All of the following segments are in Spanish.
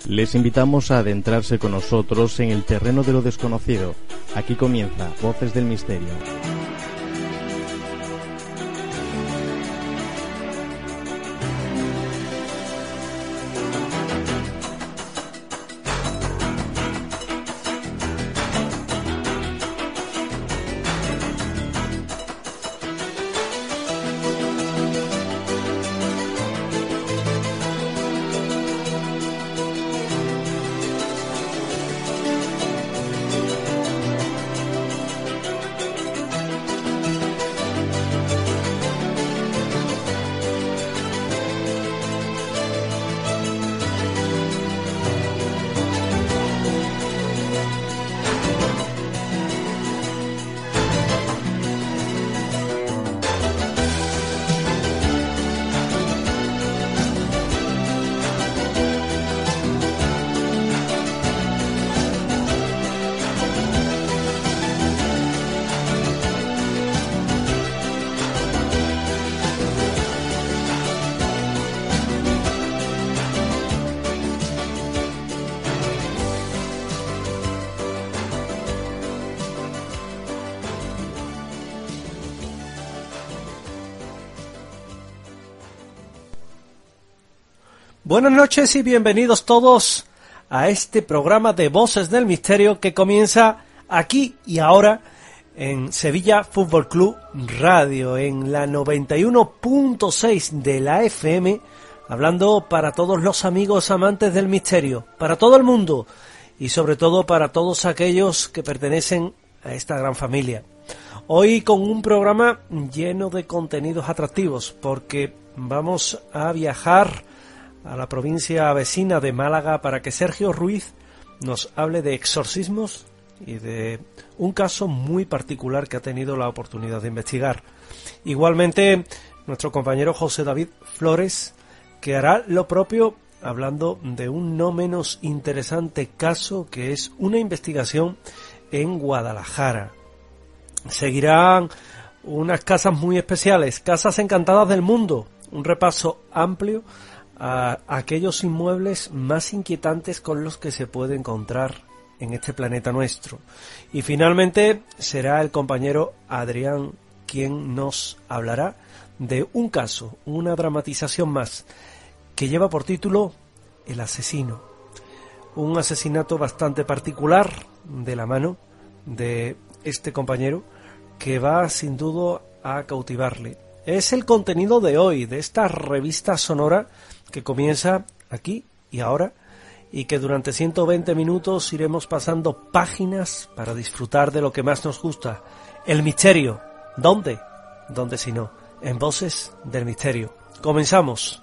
Les invitamos a adentrarse con nosotros en el terreno de lo desconocido. Aquí comienza Voces del Misterio. Buenas noches y bienvenidos todos a este programa de Voces del Misterio que comienza aquí y ahora en Sevilla Fútbol Club Radio, en la 91.6 de la FM, hablando para todos los amigos amantes del misterio, para todo el mundo y sobre todo para todos aquellos que pertenecen a esta gran familia. Hoy con un programa lleno de contenidos atractivos porque vamos a viajar a la provincia vecina de Málaga para que Sergio Ruiz nos hable de exorcismos y de un caso muy particular que ha tenido la oportunidad de investigar. Igualmente, nuestro compañero José David Flores, que hará lo propio hablando de un no menos interesante caso que es una investigación en Guadalajara. Seguirán unas casas muy especiales, casas encantadas del mundo, un repaso amplio a aquellos inmuebles más inquietantes con los que se puede encontrar en este planeta nuestro. Y finalmente será el compañero Adrián quien nos hablará de un caso, una dramatización más, que lleva por título El asesino. Un asesinato bastante particular de la mano de este compañero que va sin duda a cautivarle. Es el contenido de hoy, de esta revista sonora que comienza aquí y ahora y que durante 120 minutos iremos pasando páginas para disfrutar de lo que más nos gusta, el misterio. ¿Dónde? ¿Dónde si no? En Voces del Misterio. Comenzamos.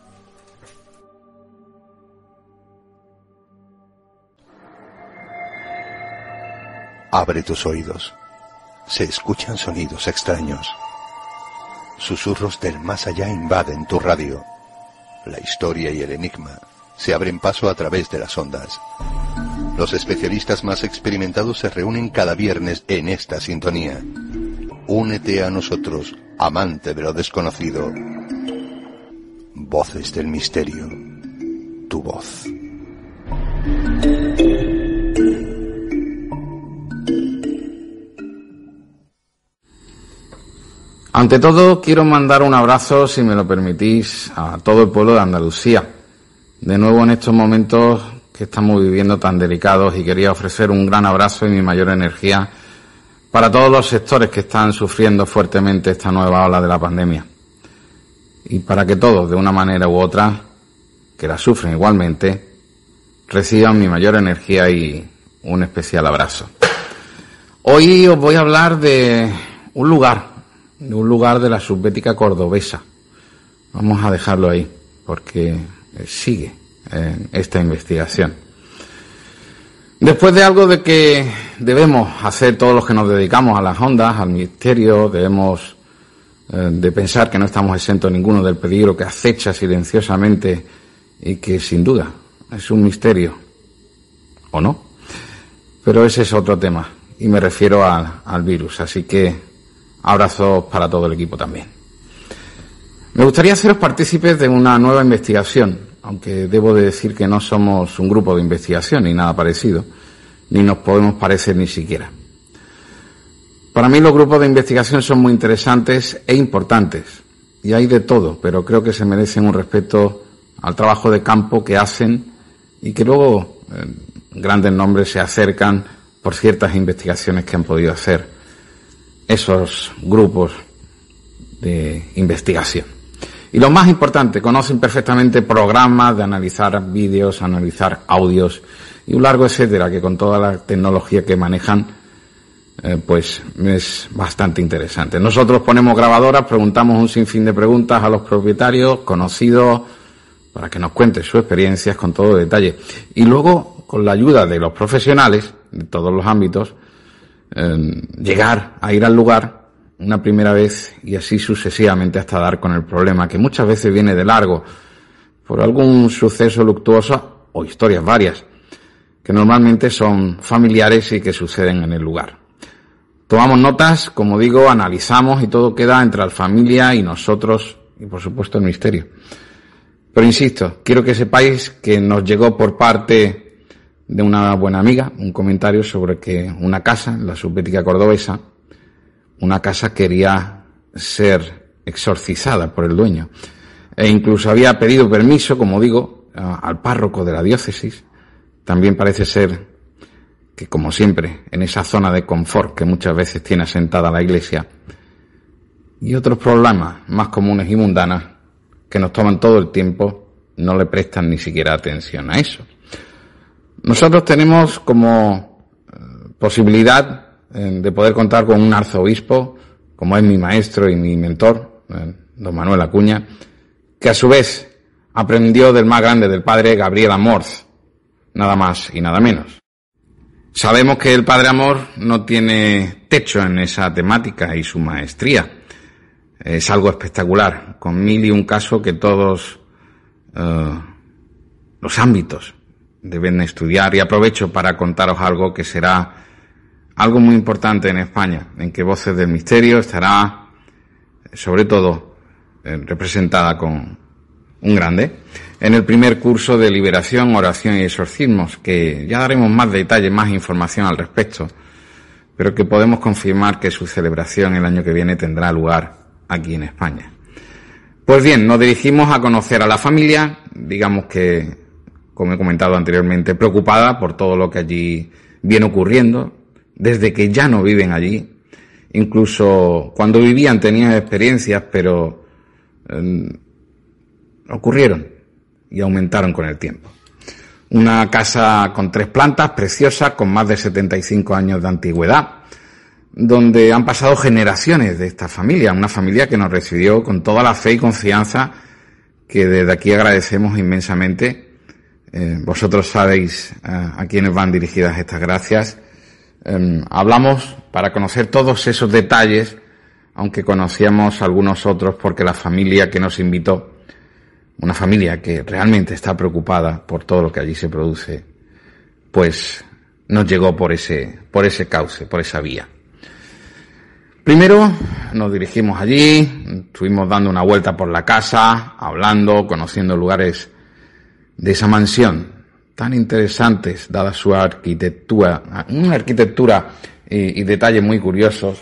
Abre tus oídos. Se escuchan sonidos extraños. Susurros del más allá invaden tu radio. La historia y el enigma se abren paso a través de las ondas. Los especialistas más experimentados se reúnen cada viernes en esta sintonía. Únete a nosotros, amante de lo desconocido. Voces del Misterio. Tu voz. Ante todo, quiero mandar un abrazo, si me lo permitís, a todo el pueblo de Andalucía. De nuevo en estos momentos que estamos viviendo tan delicados, y quería ofrecer un gran abrazo y mi mayor energía para todos los sectores que están sufriendo fuertemente esta nueva ola de la pandemia. Y para que todos, de una manera u otra, que la sufren igualmente, reciban mi mayor energía y un especial abrazo. Hoy os voy a hablar de un lugar de la subbética cordobesa. Vamos a dejarlo ahí, porque sigue esta investigación. Después de algo de que debemos hacer todos los que nos dedicamos a las ondas, al misterio, debemos de pensar que no estamos exentos ninguno del peligro que acecha silenciosamente y que sin duda es un misterio, ¿o no? Pero ese es otro tema, y me refiero al virus, así que abrazos para todo el equipo también. Me gustaría haceros partícipes de una nueva investigación, aunque debo de decir que no somos un grupo de investigación ni nada parecido, ni nos podemos parecer ni siquiera. Para mí los grupos de investigación son muy interesantes e importantes, y hay de todo, pero creo que se merecen un respeto al trabajo de campo que hacen y que luego grandes nombres se acercan por ciertas investigaciones que han podido hacer esos grupos de investigación. Y lo más importante, conocen perfectamente programas de analizar vídeos, analizar audios y un largo etcétera, que con toda la tecnología que manejan, pues es bastante interesante. Nosotros ponemos grabadoras, preguntamos un sinfín de preguntas a los propietarios, conocidos, para que nos cuenten sus experiencias con todo detalle. Y luego, con la ayuda de los profesionales de todos los ámbitos, llegar a ir al lugar una primera vez y así sucesivamente hasta dar con el problema, que muchas veces viene de largo, por algún suceso luctuoso o historias varias, que normalmente son familiares y que suceden en el lugar. Tomamos notas, como digo, analizamos y todo queda entre la familia y nosotros y por supuesto el misterio. Pero insisto, quiero que sepáis que nos llegó por parte de una buena amiga un comentario sobre que una casa, la subbética cordobesa, una casa quería ser exorcizada por el dueño. E incluso había pedido permiso, como digo, al párroco de la diócesis. También parece ser que, como siempre, en esa zona de confort que muchas veces tiene asentada la Iglesia, y otros problemas más comunes y mundanos que nos toman todo el tiempo, no le prestan ni siquiera atención a eso. Nosotros tenemos como posibilidad de poder contar con un arzobispo, como es mi maestro y mi mentor, don Manuel Acuña, que a su vez aprendió del más grande, del padre Gabriel Amorz, nada más y nada menos. Sabemos que el padre Amor no tiene techo en esa temática y su maestría es algo espectacular, con 1001 casos que todos los ámbitos deben estudiar, y aprovecho para contaros algo que será algo muy importante en España, en que Voces del Misterio estará sobre todo representada con un grande en el primer curso de liberación, oración y exorcismos, que ya daremos más detalles, más información al respecto, pero que podemos confirmar que su celebración el año que viene tendrá lugar aquí en España. Pues bien, nos dirigimos a conocer a la familia, digamos que, como he comentado anteriormente, preocupada por todo lo que allí viene ocurriendo, desde que ya no viven allí. Incluso cuando vivían tenían experiencias, pero ocurrieron y aumentaron con el tiempo. Una casa con 3 plantas, preciosa, con más de 75 años de antigüedad, donde han pasado generaciones de esta familia, una familia que nos recibió con toda la fe y confianza, que desde aquí agradecemos inmensamente. Vosotros sabéis a quiénes van dirigidas estas gracias. Hablamos para conocer todos esos detalles, aunque conocíamos algunos otros, porque la familia que nos invitó, una familia que realmente está preocupada por todo lo que allí se produce, pues nos llegó por ese cauce, por esa vía. Primero nos dirigimos allí, estuvimos dando una vuelta por la casa, hablando, conociendo lugares de esa mansión tan interesantes, dada su arquitectura, una arquitectura y detalles muy curiosos,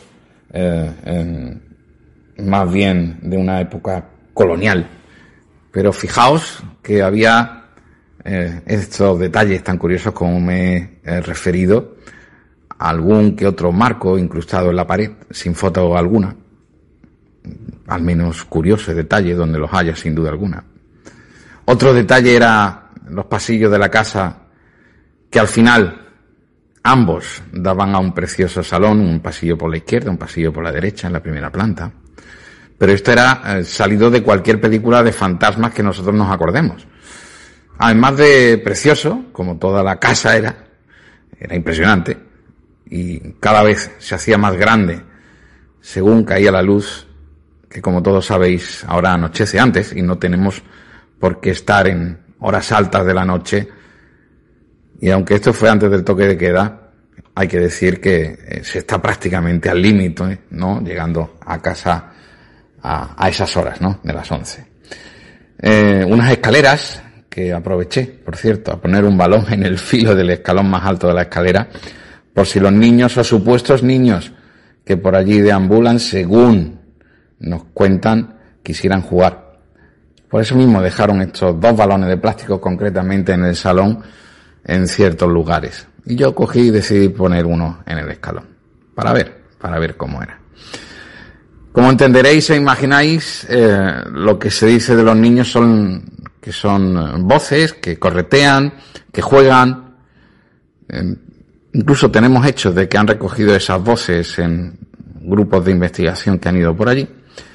más bien de una época colonial. Pero fijaos que había estos detalles tan curiosos como me he referido, algún que otro marco incrustado en la pared, sin foto alguna, al menos curioso detalle donde los haya sin duda alguna. Otro detalle era los pasillos de la casa, que al final ambos daban a un precioso salón, un pasillo por la izquierda, un pasillo por la derecha en la primera planta. Pero esto era salido de cualquier película de fantasmas que nosotros nos acordemos. Además de precioso, como toda la casa era impresionante, y cada vez se hacía más grande según caía la luz, que como todos sabéis ahora anochece antes y no tenemos por qué estar en horas altas de la noche. Y aunque esto fue antes del toque de queda, hay que decir que se está prácticamente al límite, ¿no? Llegando a casa a esas horas, ¿no? De las 11. Unas escaleras que aproveché, por cierto, a poner un balón en el filo del escalón más alto de la escalera, por si los niños o supuestos niños que por allí deambulan, según nos cuentan, quisieran jugar. Por eso mismo dejaron estos 2 balones de plástico concretamente en el salón en ciertos lugares. Y yo cogí y decidí poner uno en el escalón, para ver cómo era. Como entenderéis e imagináis, lo que se dice de los niños son voces que corretean, que juegan. Incluso tenemos hechos de que han recogido esas voces en grupos de investigación que han ido por allí.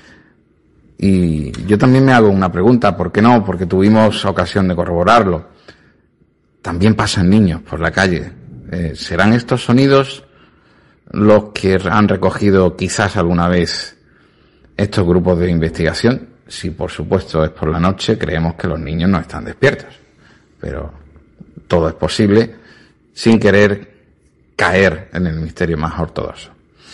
Y yo también me hago una pregunta, ¿por qué no? Porque tuvimos ocasión de corroborarlo. También pasan niños por la calle. ¿Serán estos sonidos los que han recogido quizás alguna vez estos grupos de investigación? Si por supuesto es por la noche, creemos que los niños no están despiertos. Pero todo es posible sin querer caer en el misterio más ortodoxo.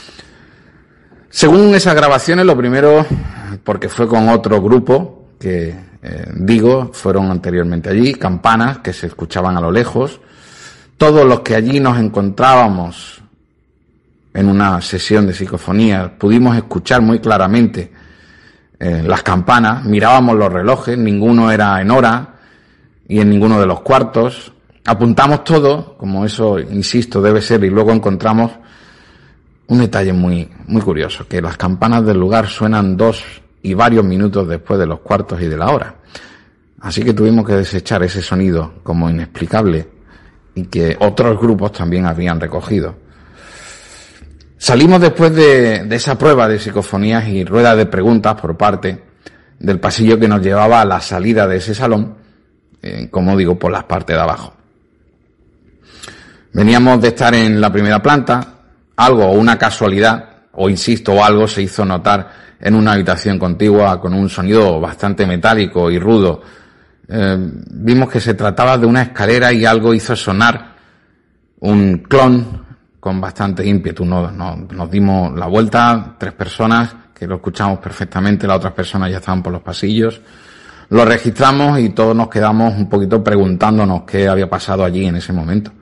Según esas grabaciones, lo primero, porque fue con otro grupo que, fueron anteriormente allí, campanas que se escuchaban a lo lejos. Todos los que allí nos encontrábamos en una sesión de psicofonía pudimos escuchar muy claramente las campanas, mirábamos los relojes, ninguno era en hora y en ninguno de los cuartos. Apuntamos todo, como eso, insisto, debe ser, y luego encontramos un detalle muy, muy curioso, que las campanas del lugar suenan 2 y varios minutos después de los cuartos y de la hora. Así que tuvimos que desechar ese sonido como inexplicable y que otros grupos también habían recogido. Salimos después de esa prueba de psicofonías y rueda de preguntas por parte del pasillo que nos llevaba a la salida de ese salón, como digo, por las partes de abajo. Veníamos de estar en la primera planta, algo o una casualidad, o insisto, o algo se hizo notar en una habitación contigua con un sonido bastante metálico y rudo. Vimos que se trataba de una escalera y algo hizo sonar un clon con bastante ímpetu. Nos dimos la vuelta, 3 personas, que lo escuchamos perfectamente, las otras personas ya estaban por los pasillos. Lo registramos y todos nos quedamos un poquito preguntándonos qué había pasado allí en ese momento.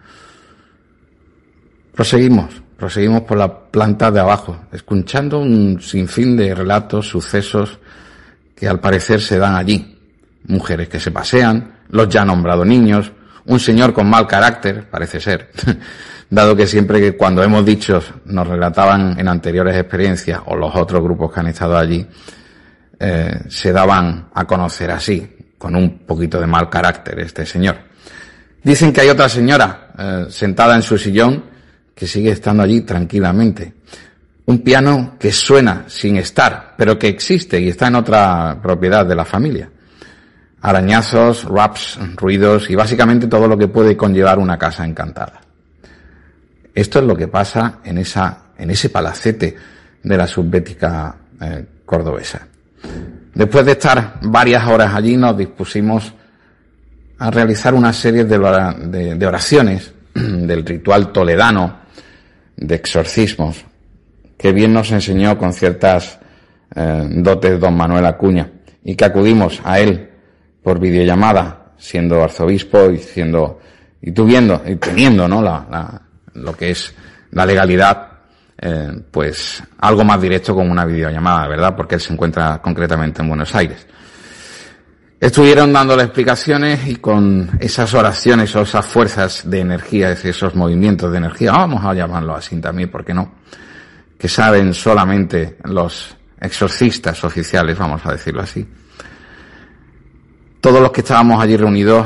Proseguimos por la planta de abajo, escuchando un sinfín de relatos, sucesos que al parecer se dan allí. Mujeres que se pasean, los ya nombrados niños, un señor con mal carácter, parece ser, dado que siempre que cuando hemos dicho nos relataban en anteriores experiencias o los otros grupos que han estado allí, se daban a conocer así, con un poquito de mal carácter este señor. Dicen que hay otra señora sentada en su sillón que sigue estando allí tranquilamente. Un piano que suena sin estar, pero que existe y está en otra propiedad de la familia. Arañazos, raps, ruidos y básicamente todo lo que puede conllevar una casa encantada. Esto es lo que pasa en ese palacete de la subbética cordobesa. Después de estar varias horas allí, nos dispusimos a realizar una serie de oraciones del ritual toledano de exorcismos, que bien nos enseñó con ciertas dotes don Manuel Acuña, y que acudimos a él por videollamada, siendo arzobispo y teniendo, ¿no?, lo que es la legalidad, pues algo más directo con una videollamada, ¿verdad? Porque él se encuentra concretamente en Buenos Aires. Estuvieron dándole explicaciones y con esas oraciones o esas fuerzas de energía, esos movimientos de energía, vamos a llamarlo así también, ¿por qué no?, que saben solamente los exorcistas oficiales, vamos a decirlo así. Todos los que estábamos allí reunidos,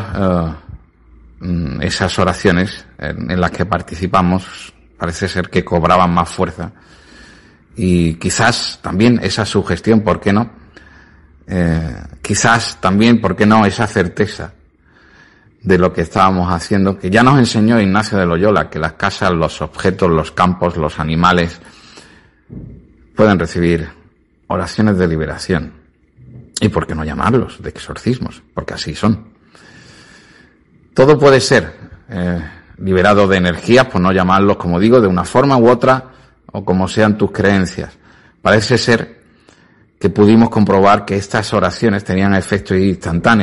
esas oraciones en las que participamos, parece ser que cobraban más fuerza. Y quizás también esa sugestión, ¿por qué no? Quizás también, ¿por qué no?, esa certeza de lo que estábamos haciendo, que ya nos enseñó Ignacio de Loyola, que las casas, los objetos, los campos, los animales pueden recibir oraciones de liberación. ¿Y por qué no llamarlos de exorcismos? Porque así son. Todo puede ser liberado de energías, por no llamarlos, como digo, de una forma u otra, o como sean tus creencias. Parece ser que pudimos comprobar que estas oraciones tenían efecto instantáneo,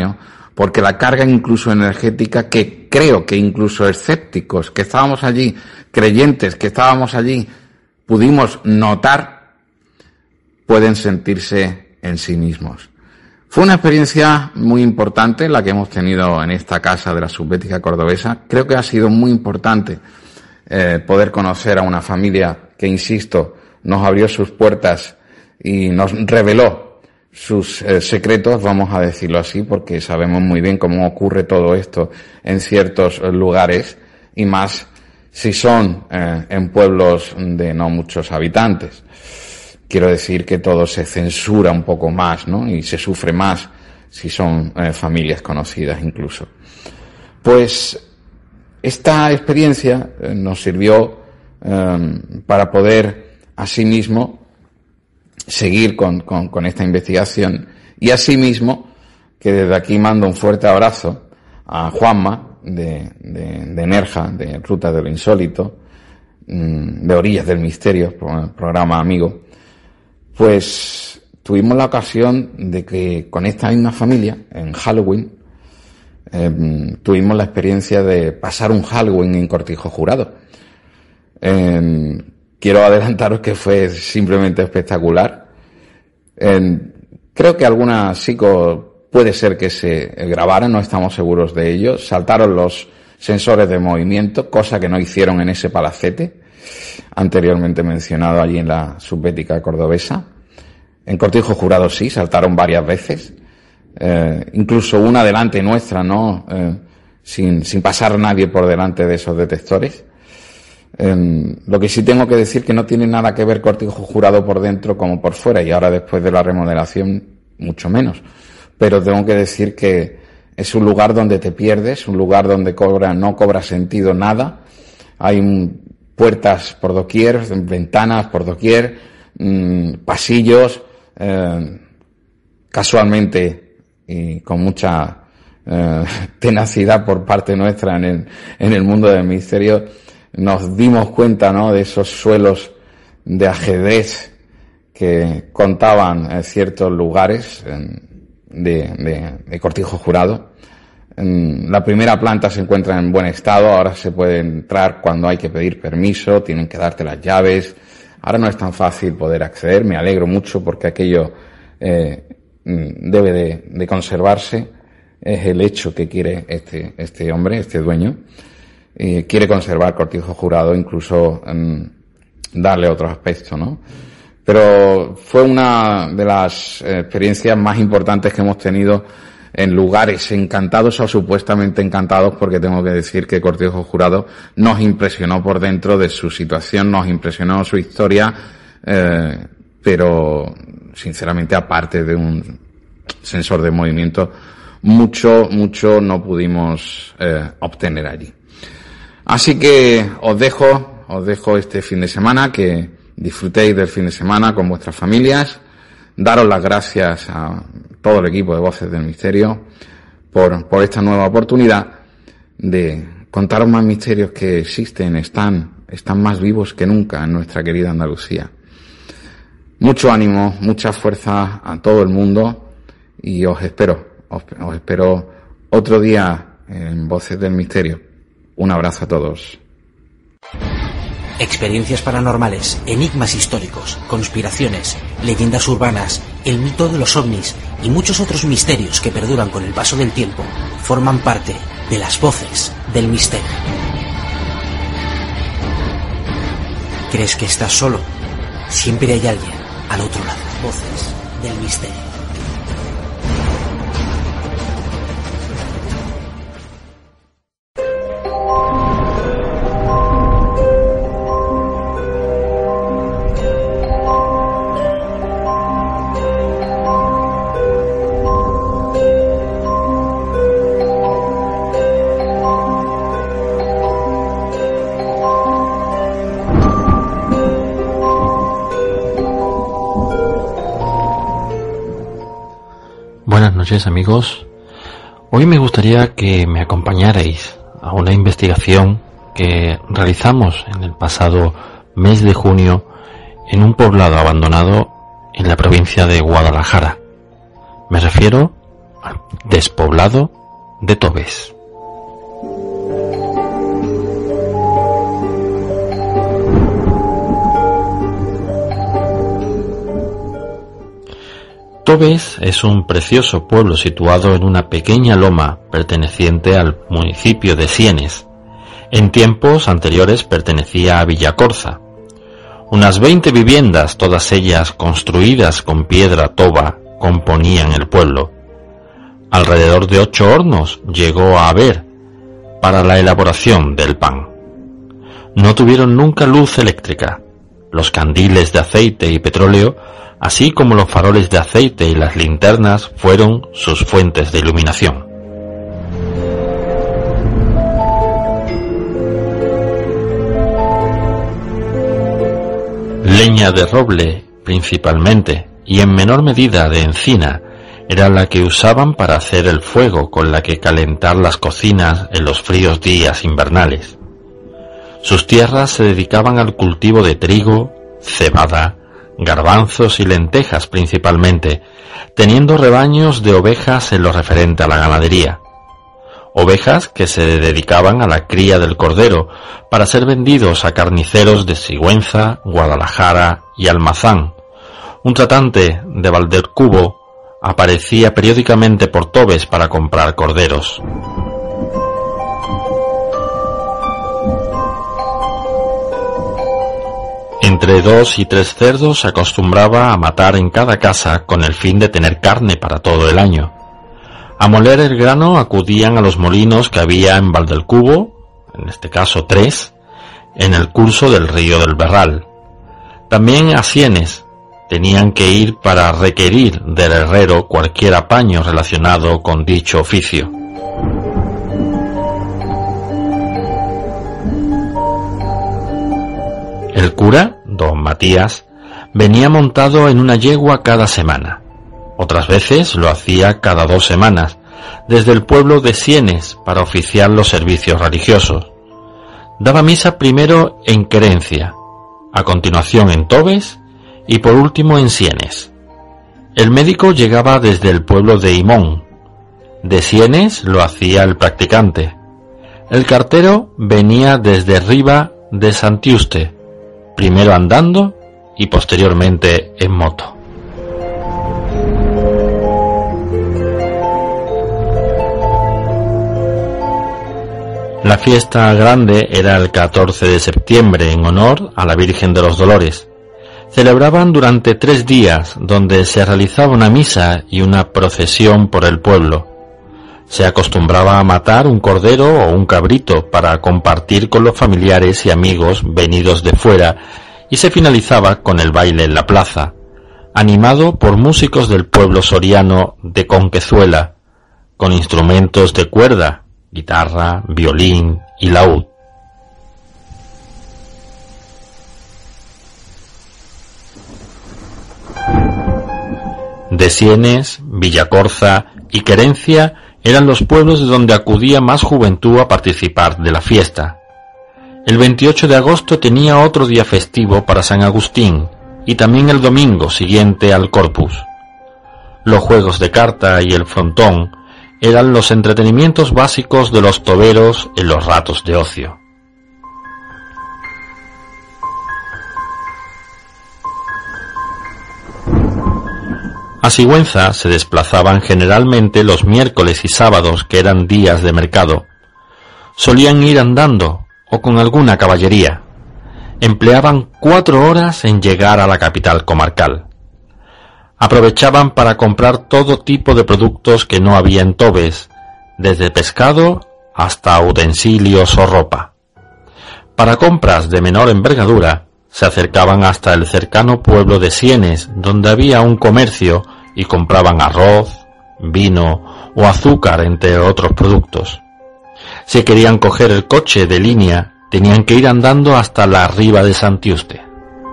porque la carga incluso energética, que creo que incluso escépticos que estábamos allí, creyentes que estábamos allí, pudimos notar, pueden sentirse en sí mismos. Fue una experiencia muy importante la que hemos tenido en esta casa de la Subbética Cordobesa. Creo que ha sido muy importante poder conocer a una familia que, insisto, nos abrió sus puertas y nos reveló sus secretos, vamos a decirlo así, porque sabemos muy bien cómo ocurre todo esto en ciertos lugares, y más si son en pueblos de no muchos habitantes. Quiero decir que todo se censura un poco más, ¿no? Y se sufre más si son familias conocidas incluso. Pues esta experiencia nos sirvió para poder asimismo seguir con esta investigación, y asimismo que desde aquí mando un fuerte abrazo a Juanma de Nerja, de Ruta de lo Insólito, de Orillas del Misterio, programa amigo. Pues tuvimos la ocasión de que con esta misma familia, en Halloween, tuvimos la experiencia de pasar un Halloween en Cortijo Jurado. Quiero adelantaros que fue simplemente espectacular. Creo que algunas psico puede ser que se grabaran, no estamos seguros de ello. Saltaron los sensores de movimiento, cosa que no hicieron en ese palacete anteriormente mencionado allí en la Subbética Cordobesa. En Cortijo Jurado sí, saltaron varias veces, incluso una delante nuestra, ¿no? Sin pasar nadie por delante de esos detectores. Lo que sí tengo que decir que no tiene nada que ver Cortijo Jurado por dentro como por fuera, y ahora después de la remodelación mucho menos. Pero tengo que decir que es un lugar donde te pierdes, un lugar donde no cobra sentido nada. Hay puertas por doquier, ventanas por doquier, pasillos, casualmente y con mucha tenacidad por parte nuestra en el mundo del misterio, nos dimos cuenta, ¿no?, de esos suelos de ajedrez que contaban ciertos lugares de Cortijo Jurado. La primera planta se encuentra en buen estado, ahora se puede entrar cuando hay que pedir permiso, tienen que darte las llaves. Ahora no es tan fácil poder acceder, me alegro mucho porque aquello debe de conservarse. Es el hecho que quiere este hombre, este dueño. Quiere conservar Cortijo Jurado, incluso darle otro aspecto, ¿no? Pero fue una de las experiencias más importantes que hemos tenido en lugares encantados o supuestamente encantados, porque tengo que decir que Cortijo Jurado nos impresionó por dentro de su situación, nos impresionó su historia, pero sinceramente, aparte de un sensor de movimiento, mucho no pudimos obtener allí. Así que os dejo este fin de semana, que disfrutéis del fin de semana con vuestras familias. Daros las gracias a todo el equipo de Voces del Misterio por esta nueva oportunidad de contaros más misterios que existen, están más vivos que nunca en nuestra querida Andalucía. Mucho ánimo, mucha fuerza a todo el mundo, y os espero otro día en Voces del Misterio. Un abrazo a todos. Experiencias paranormales, enigmas históricos, conspiraciones, leyendas urbanas, el mito de los ovnis y muchos otros misterios que perduran con el paso del tiempo forman parte de las Voces del Misterio. ¿Crees que estás solo? Siempre hay alguien al otro lado. Voces del Misterio. Buenas noches, amigos. Hoy me gustaría que me acompañarais a una investigación que realizamos en el pasado mes de junio en un poblado abandonado en la provincia de Guadalajara. Me refiero al despoblado de Tobes. Tobes es un precioso pueblo situado en una pequeña loma perteneciente al municipio de Sienes. En tiempos anteriores pertenecía a Villacorza. Unas 20 viviendas, todas ellas construidas con piedra toba, componían el pueblo. Alrededor de 8 hornos llegó a haber para la elaboración del pan. No tuvieron nunca luz eléctrica. Los candiles de aceite y petróleo, así como los faroles de aceite y las linternas, fueron sus fuentes de iluminación. Leña de roble, principalmente, y en menor medida de encina, era la que usaban para hacer el fuego con la que calentar las cocinas en los fríos días invernales. Sus tierras se dedicaban al cultivo de trigo, cebada, garbanzos y lentejas principalmente, teniendo rebaños de ovejas en lo referente a la ganadería. Ovejas que se dedicaban a la cría del cordero para ser vendidos a carniceros de Sigüenza, Guadalajara y Almazán. Un tratante de Valdercubo aparecía periódicamente por Tobes para comprar corderos. Entre 2 y 3 cerdos se acostumbraba a matar en cada casa con el fin de tener carne para todo el año. A moler el grano acudían a los molinos que había en Valdelcubo, en este caso 3, en el curso del río del Berral. También a Sienes tenían que ir para requerir del herrero cualquier apaño relacionado con dicho oficio. El cura, don Matías, venía montado en una yegua cada semana. Otras veces lo hacía cada 2 semanas, desde el pueblo de Sienes para oficiar los servicios religiosos. Daba misa primero en Querencia, a continuación en Tobes y por último en Sienes. El médico llegaba desde el pueblo de Imón. De Sienes lo hacía el practicante. El cartero venía desde Riba de Santiuste, primero andando y posteriormente en moto. La fiesta grande era el 14 de septiembre en honor a la Virgen de los Dolores. Celebraban durante 3 días, donde se realizaba una misa y una procesión por el pueblo. Se acostumbraba a matar un cordero o un cabrito para compartir con los familiares y amigos venidos de fuera, y se finalizaba con el baile en la plaza, animado por músicos del pueblo soriano de Conquezuela, con instrumentos de cuerda, guitarra, violín y laúd. De Sienes, Villacorza y Querencia eran los pueblos de donde acudía más juventud a participar de la fiesta. El 28 de agosto tenía otro día festivo para San Agustín y también el domingo siguiente al Corpus. Los juegos de carta y el frontón eran los entretenimientos básicos de los toberos en los ratos de ocio. A Sigüenza se desplazaban generalmente los miércoles y sábados, que eran días de mercado. Solían ir andando o con alguna caballería. Empleaban 4 horas en llegar a la capital comarcal. Aprovechaban para comprar todo tipo de productos que no había en Tobes, desde pescado hasta utensilios o ropa. Para compras de menor envergadura, se acercaban hasta el cercano pueblo de Sienes, donde había un comercio, y compraban arroz, vino o azúcar, entre otros productos. Si querían coger el coche de línea, tenían que ir andando hasta la Riba de Santiuste.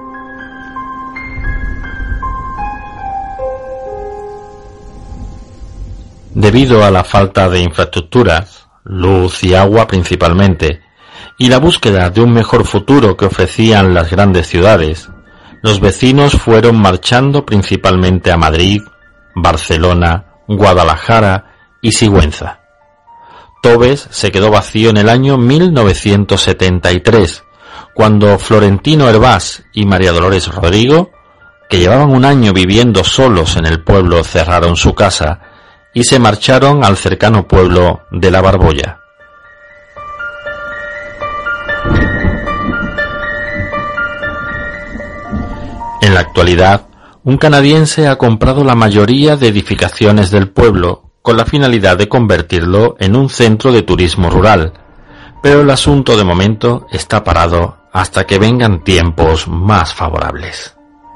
Debido a la falta de infraestructuras, luz y agua principalmente, y la búsqueda de un mejor futuro que ofrecían las grandes ciudades, los vecinos fueron marchando principalmente a Madrid, Barcelona, Guadalajara y Sigüenza. Tobes se quedó vacío en el año 1973, cuando Florentino Hervás y María Dolores Rodrigo, que llevaban un año viviendo solos en el pueblo, cerraron su casa y se marcharon al cercano pueblo de La Barbolla. En la actualidad, un canadiense ha comprado la mayoría de edificaciones del pueblo con la finalidad de convertirlo en un centro de turismo rural, pero el asunto de momento está parado hasta que vengan tiempos más favorables.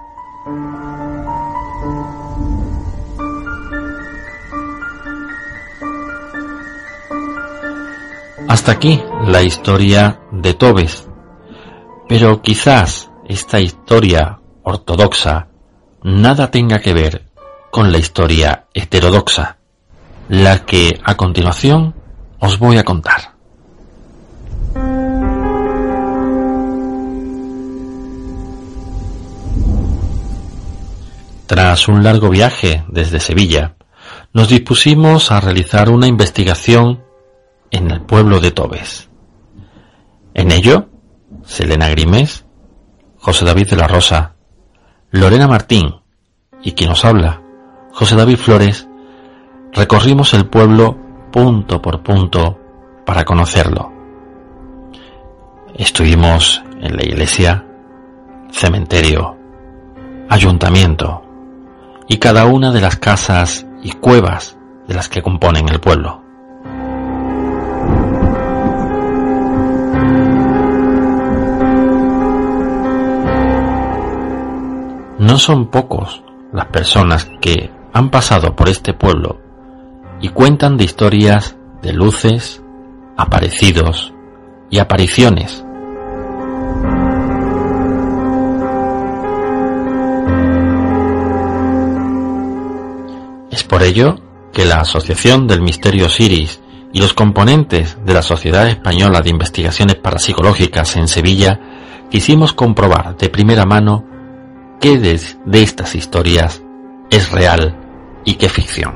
Hasta aquí la historia de Tobes, pero quizás esta historia ortodoxa nada tenga que ver con la historia heterodoxa, la que a continuación os voy a contar. Tras un largo viaje desde Sevilla, nos dispusimos a realizar una investigación en el pueblo de Tobes. En ello, Selena Grimes, José David de la Rosa, Lorena Martín y quien nos habla, José David Flores, recorrimos el pueblo punto por punto para conocerlo. Estuvimos en la iglesia, cementerio, ayuntamiento y cada una de las casas y cuevas de las que componen el pueblo. No son pocos las personas que han pasado por este pueblo y cuentan de historias de luces, aparecidos y apariciones. Es por ello que la Asociación del Misterio Osiris y los componentes de la Sociedad Española de Investigaciones Parapsicológicas en Sevilla quisimos comprobar de primera mano qué de estas historias es real y qué ficción.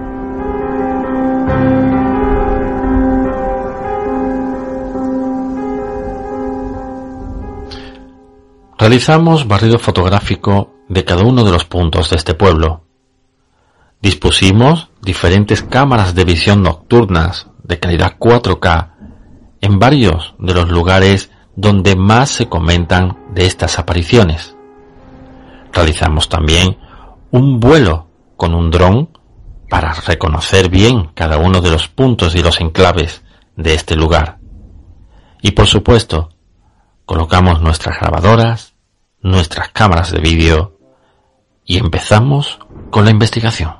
Realizamos barrido fotográfico de cada uno de los puntos de este pueblo. Dispusimos diferentes cámaras de visión nocturnas de calidad 4K en varios de los lugares donde más se comentan de estas apariciones. Realizamos también un vuelo con un dron para reconocer bien cada uno de los puntos y los enclaves de este lugar. Y por supuesto, colocamos nuestras grabadoras, nuestras cámaras de vídeo y empezamos con la investigación.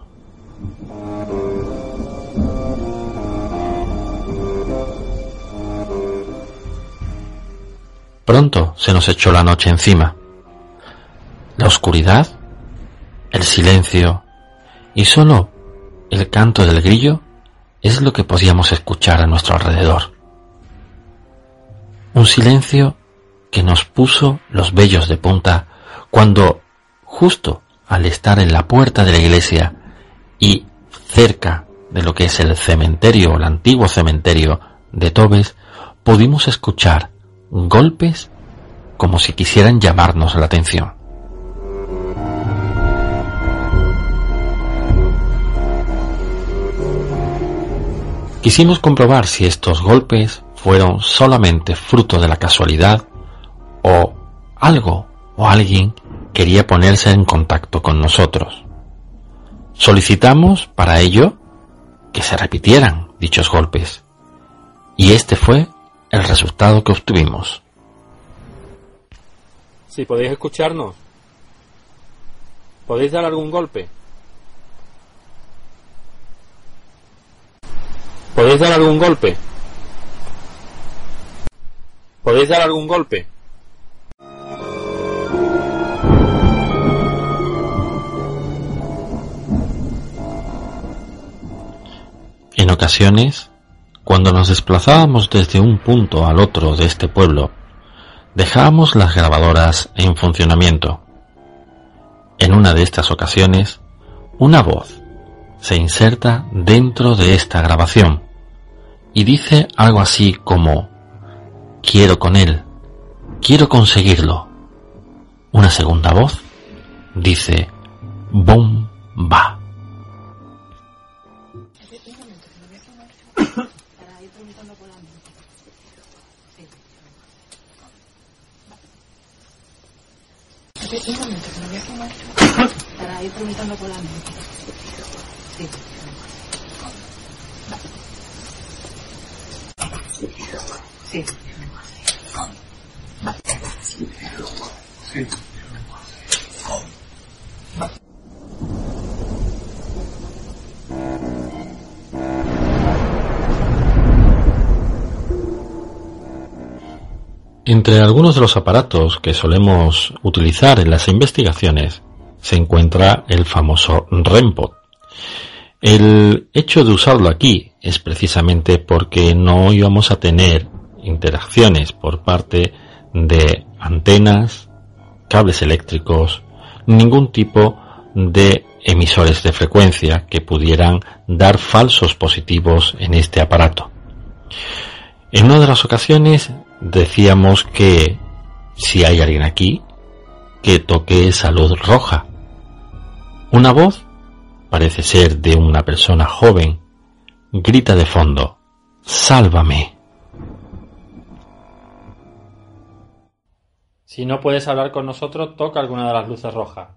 Pronto se nos echó la noche encima. La oscuridad, el silencio y solo el canto del grillo es lo que podíamos escuchar a nuestro alrededor. Un silencio que nos puso los vellos de punta cuando, justo al estar en la puerta de la iglesia y cerca de lo que es el cementerio, el antiguo cementerio de Tobes, pudimos escuchar golpes como si quisieran llamarnos la atención. Quisimos comprobar si estos golpes fueron solamente fruto de la casualidad o algo o alguien quería ponerse en contacto con nosotros. Solicitamos para ello que se repitieran dichos golpes y este fue el resultado que obtuvimos. Si podéis escucharnos, ¿podéis dar algún golpe? ¿Podéis dar algún golpe? ¿Podéis dar algún golpe? En ocasiones, cuando nos desplazábamos desde un punto al otro de este pueblo, dejábamos las grabadoras en funcionamiento. En una de estas ocasiones, una voz se inserta dentro de esta grabación y dice algo así como: quiero con él, quiero conseguirlo. Una segunda voz dice: bomba. Un momento, que me voy a quemar para ir preguntando por la mente. Sí. Sí. Entre algunos de los aparatos que solemos utilizar en las investigaciones se encuentra el famoso REM-pod. El hecho de usarlo aquí es precisamente porque no íbamos a tener interacciones por parte de antenas, cables eléctricos, ningún tipo de emisores de frecuencia que pudieran dar falsos positivos en este aparato. En una de las ocasiones decíamos que si hay alguien aquí, que toque esa luz roja. Una voz, parece ser de una persona joven, grita de fondo: ¡sálvame! Si no puedes hablar con nosotros, toca alguna de las luces rojas.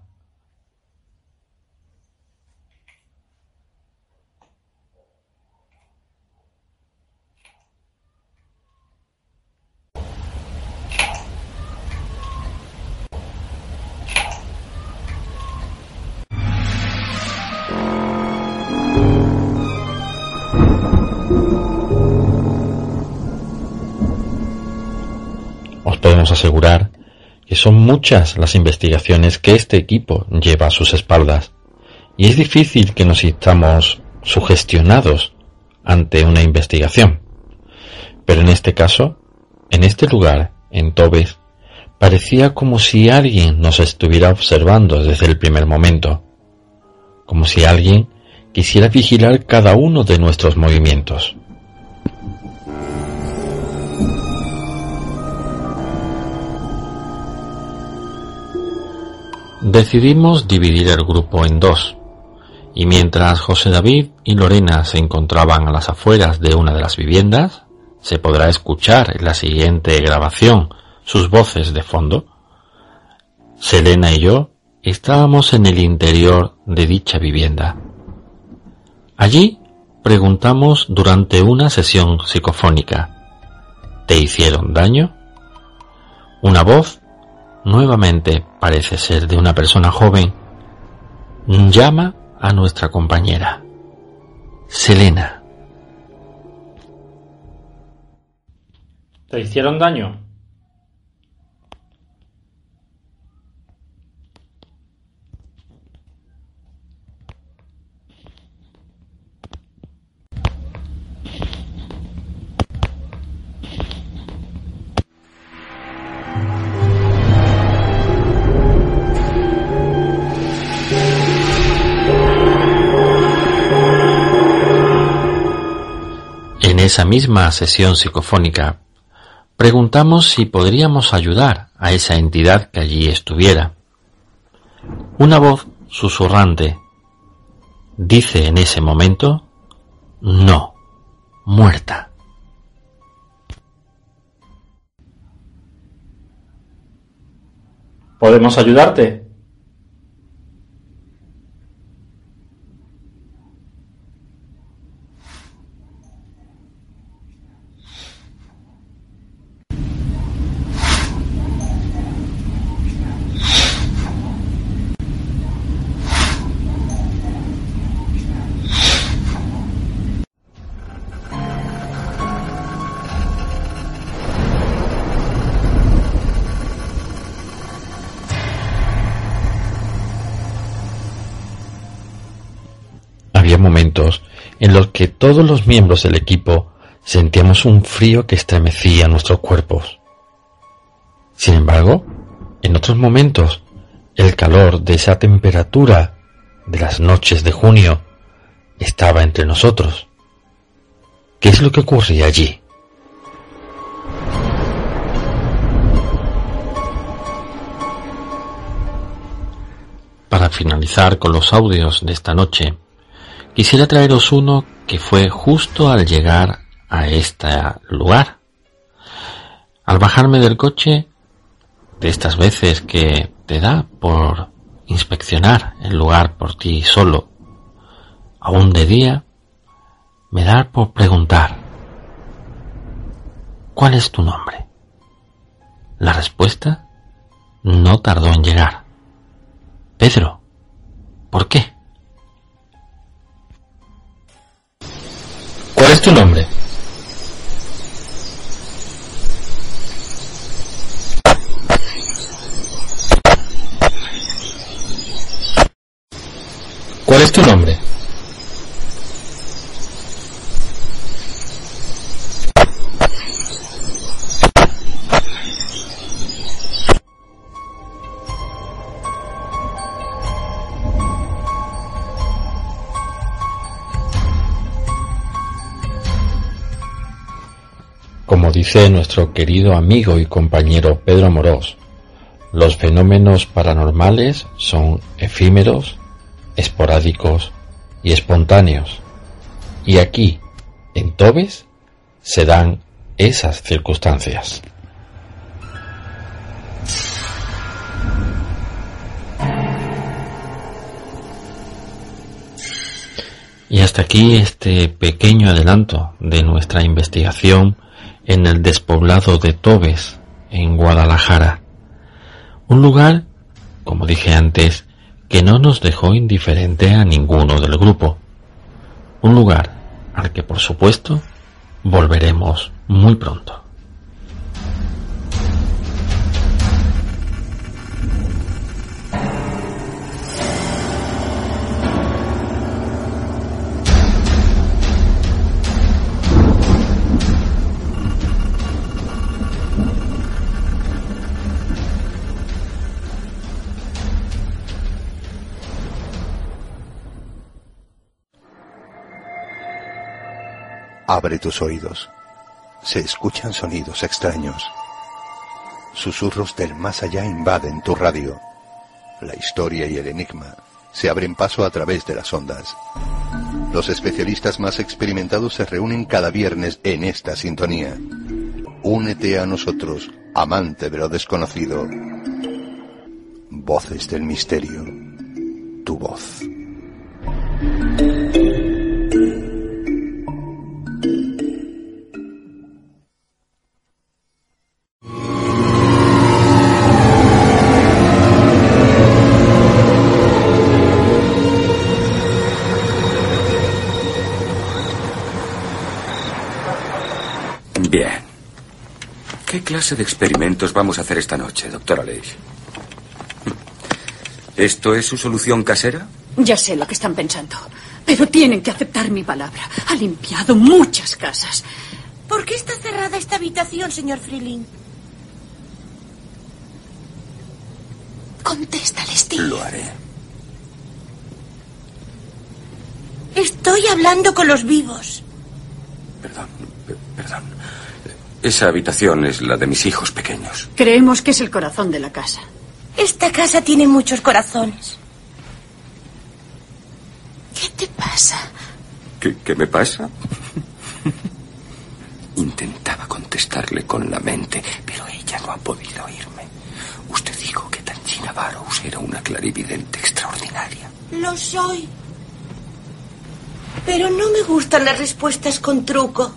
Os podemos asegurar que son muchas las investigaciones que este equipo lleva a sus espaldas, y es difícil que nos sintamos sugestionados ante una investigación. Pero en este caso, en este lugar, en Tobes, parecía como si alguien nos estuviera observando desde el primer momento, como si alguien quisiera vigilar cada uno de nuestros movimientos. Decidimos dividir el grupo en dos, y mientras José David y Lorena se encontraban a las afueras de una de las viviendas, se podrá escuchar en la siguiente grabación sus voces de fondo. Selena y yo estábamos en el interior de dicha vivienda. Allí preguntamos durante una sesión psicofónica: ¿te hicieron daño? Una voz, nuevamente parece ser de una persona joven, llama a nuestra compañera. Selena. ¿Te hicieron daño? En esa misma sesión psicofónica, preguntamos si podríamos ayudar a esa entidad que allí estuviera. Una voz susurrante dice en ese momento: no, muerta. ¿Podemos ayudarte? Había momentos en los que todos los miembros del equipo sentíamos un frío que estremecía nuestros cuerpos. Sin embargo, en otros momentos, el calor de esa temperatura de las noches de junio estaba entre nosotros. ¿Qué es lo que ocurría allí? Para finalizar con los audios de esta noche, quisiera traeros uno que fue justo al llegar a este lugar. Al bajarme del coche, de estas veces que te da por inspeccionar el lugar por ti solo, aún de día, me da por preguntar: ¿cuál es tu nombre? La respuesta no tardó en llegar: Pedro. ¿Por qué? ¿Cuál es tu nombre? ¿Cuál es tu nombre? Como dice nuestro querido amigo y compañero Pedro Amorós, los fenómenos paranormales son efímeros, esporádicos y espontáneos. Y aquí, en Tobes, se dan esas circunstancias. Y hasta aquí este pequeño adelanto de nuestra investigación en el despoblado de Tobes, en Guadalajara. Un lugar, como dije antes, que no nos dejó indiferente a ninguno del grupo. Un lugar al que, por supuesto, volveremos muy pronto. Abre tus oídos. Se escuchan sonidos extraños. Susurros del más allá invaden tu radio. La historia y el enigma se abren paso a través de las ondas. Los especialistas más experimentados se reúnen cada viernes en esta sintonía. Únete a nosotros, amante de lo desconocido. Voces del misterio. Tu voz. Bien. ¿Qué clase de experimentos vamos a hacer esta noche, doctora Leish? ¿Esto es su solución casera? Ya sé lo que están pensando, pero tienen que aceptar mi palabra. Ha limpiado muchas casas. ¿Por qué está cerrada esta habitación, señor Freeling? Contéstale, Steve. Lo haré. Estoy hablando con los vivos. Perdón. Esa habitación es la de mis hijos pequeños. Creemos que es el corazón de la casa. Esta casa tiene muchos corazones. ¿Qué te pasa? ¿Qué me pasa? Intentaba contestarle con la mente, pero ella no ha podido oírme. Usted dijo que Tanchina Barrows era una clarividente extraordinaria. Lo soy. Pero no me gustan las respuestas con truco.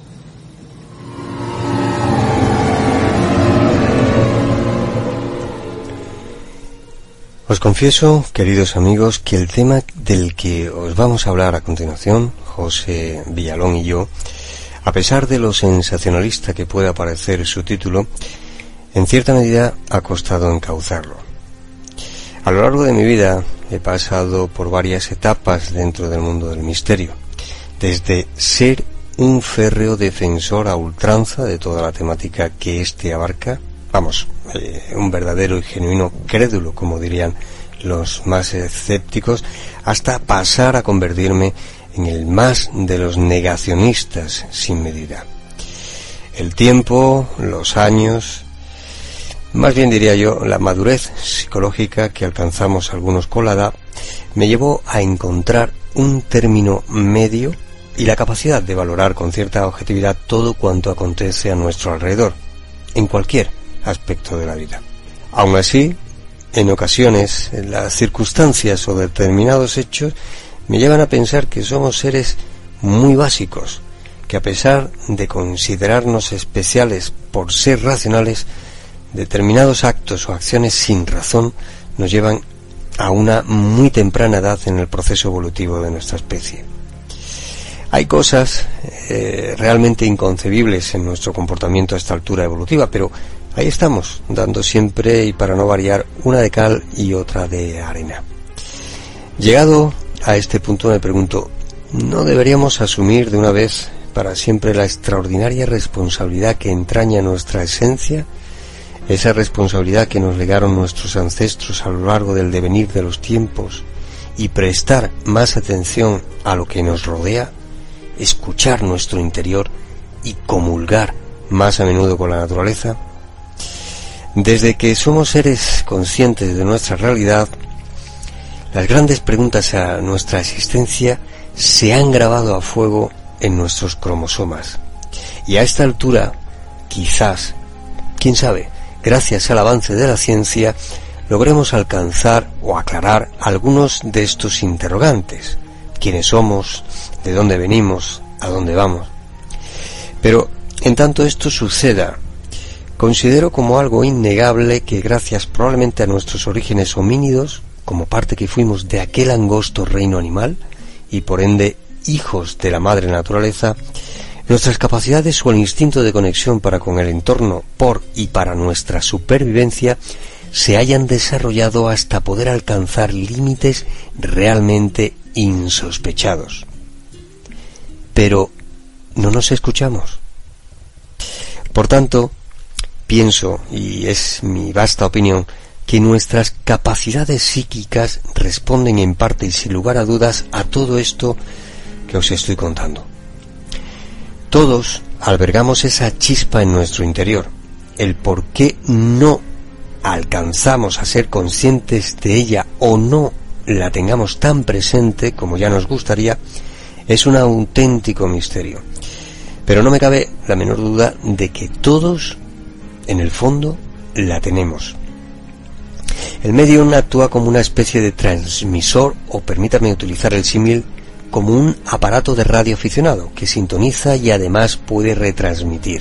Os confieso, queridos amigos, que el tema del que os vamos a hablar a continuación, José Villalón y yo, a pesar de lo sensacionalista que pueda parecer su título, en cierta medida ha costado encauzarlo. A lo largo de mi vida he pasado por varias etapas dentro del mundo del misterio, desde ser un férreo defensor a ultranza de toda la temática que éste abarca, un verdadero y genuino crédulo, como dirían los más escépticos, hasta pasar a convertirme en el más de los negacionistas sin medida. El tiempo, los años, más bien diría yo, la madurez psicológica que alcanzamos algunos con la edad, me llevó a encontrar un término medio y la capacidad de valorar con cierta objetividad todo cuanto acontece a nuestro alrededor, en cualquier aspecto de la vida. Aun así, en ocasiones, las circunstancias o determinados hechos me llevan a pensar que somos seres muy básicos, que a pesar de considerarnos especiales por ser racionales, determinados actos o acciones sin razón nos llevan a una muy temprana edad en el proceso evolutivo de nuestra especie. Hay cosas realmente inconcebibles en nuestro comportamiento a esta altura evolutiva, pero ahí estamos, dando siempre y para no variar una de cal y otra de arena. Llegado a este punto me pregunto, ¿no deberíamos asumir de una vez para siempre la extraordinaria responsabilidad que entraña nuestra esencia? Esa responsabilidad que nos legaron nuestros ancestros a lo largo del devenir de los tiempos, y prestar más atención a lo que nos rodea, escuchar nuestro interior y comulgar más a menudo con la naturaleza. Desde que somos seres conscientes de nuestra realidad, las grandes preguntas a nuestra existencia se han grabado a fuego en nuestros cromosomas. Y a esta altura, quizás, quién sabe, gracias al avance de la ciencia, logremos alcanzar o aclarar algunos de estos interrogantes. ¿Quiénes somos? ¿De dónde venimos? ¿A dónde vamos? Pero, en tanto esto suceda, considero como algo innegable que gracias probablemente a nuestros orígenes homínidos, como parte que fuimos de aquel angosto reino animal, y por ende hijos de la madre naturaleza, nuestras capacidades o el instinto de conexión para con el entorno por y para nuestra supervivencia se hayan desarrollado hasta poder alcanzar límites realmente insospechados. Pero no nos escuchamos. Por tanto, pienso, y es mi vasta opinión, que nuestras capacidades psíquicas responden en parte y sin lugar a dudas a todo esto que os estoy contando. Todos albergamos esa chispa en nuestro interior. El por qué no alcanzamos a ser conscientes de ella o no la tengamos tan presente como ya nos gustaría es un auténtico misterio. Pero no me cabe la menor duda de que todos, en el fondo, la tenemos. El medium actúa como una especie de transmisor, o permítame utilizar el símil, como un aparato de radio aficionado que sintoniza y además puede retransmitir.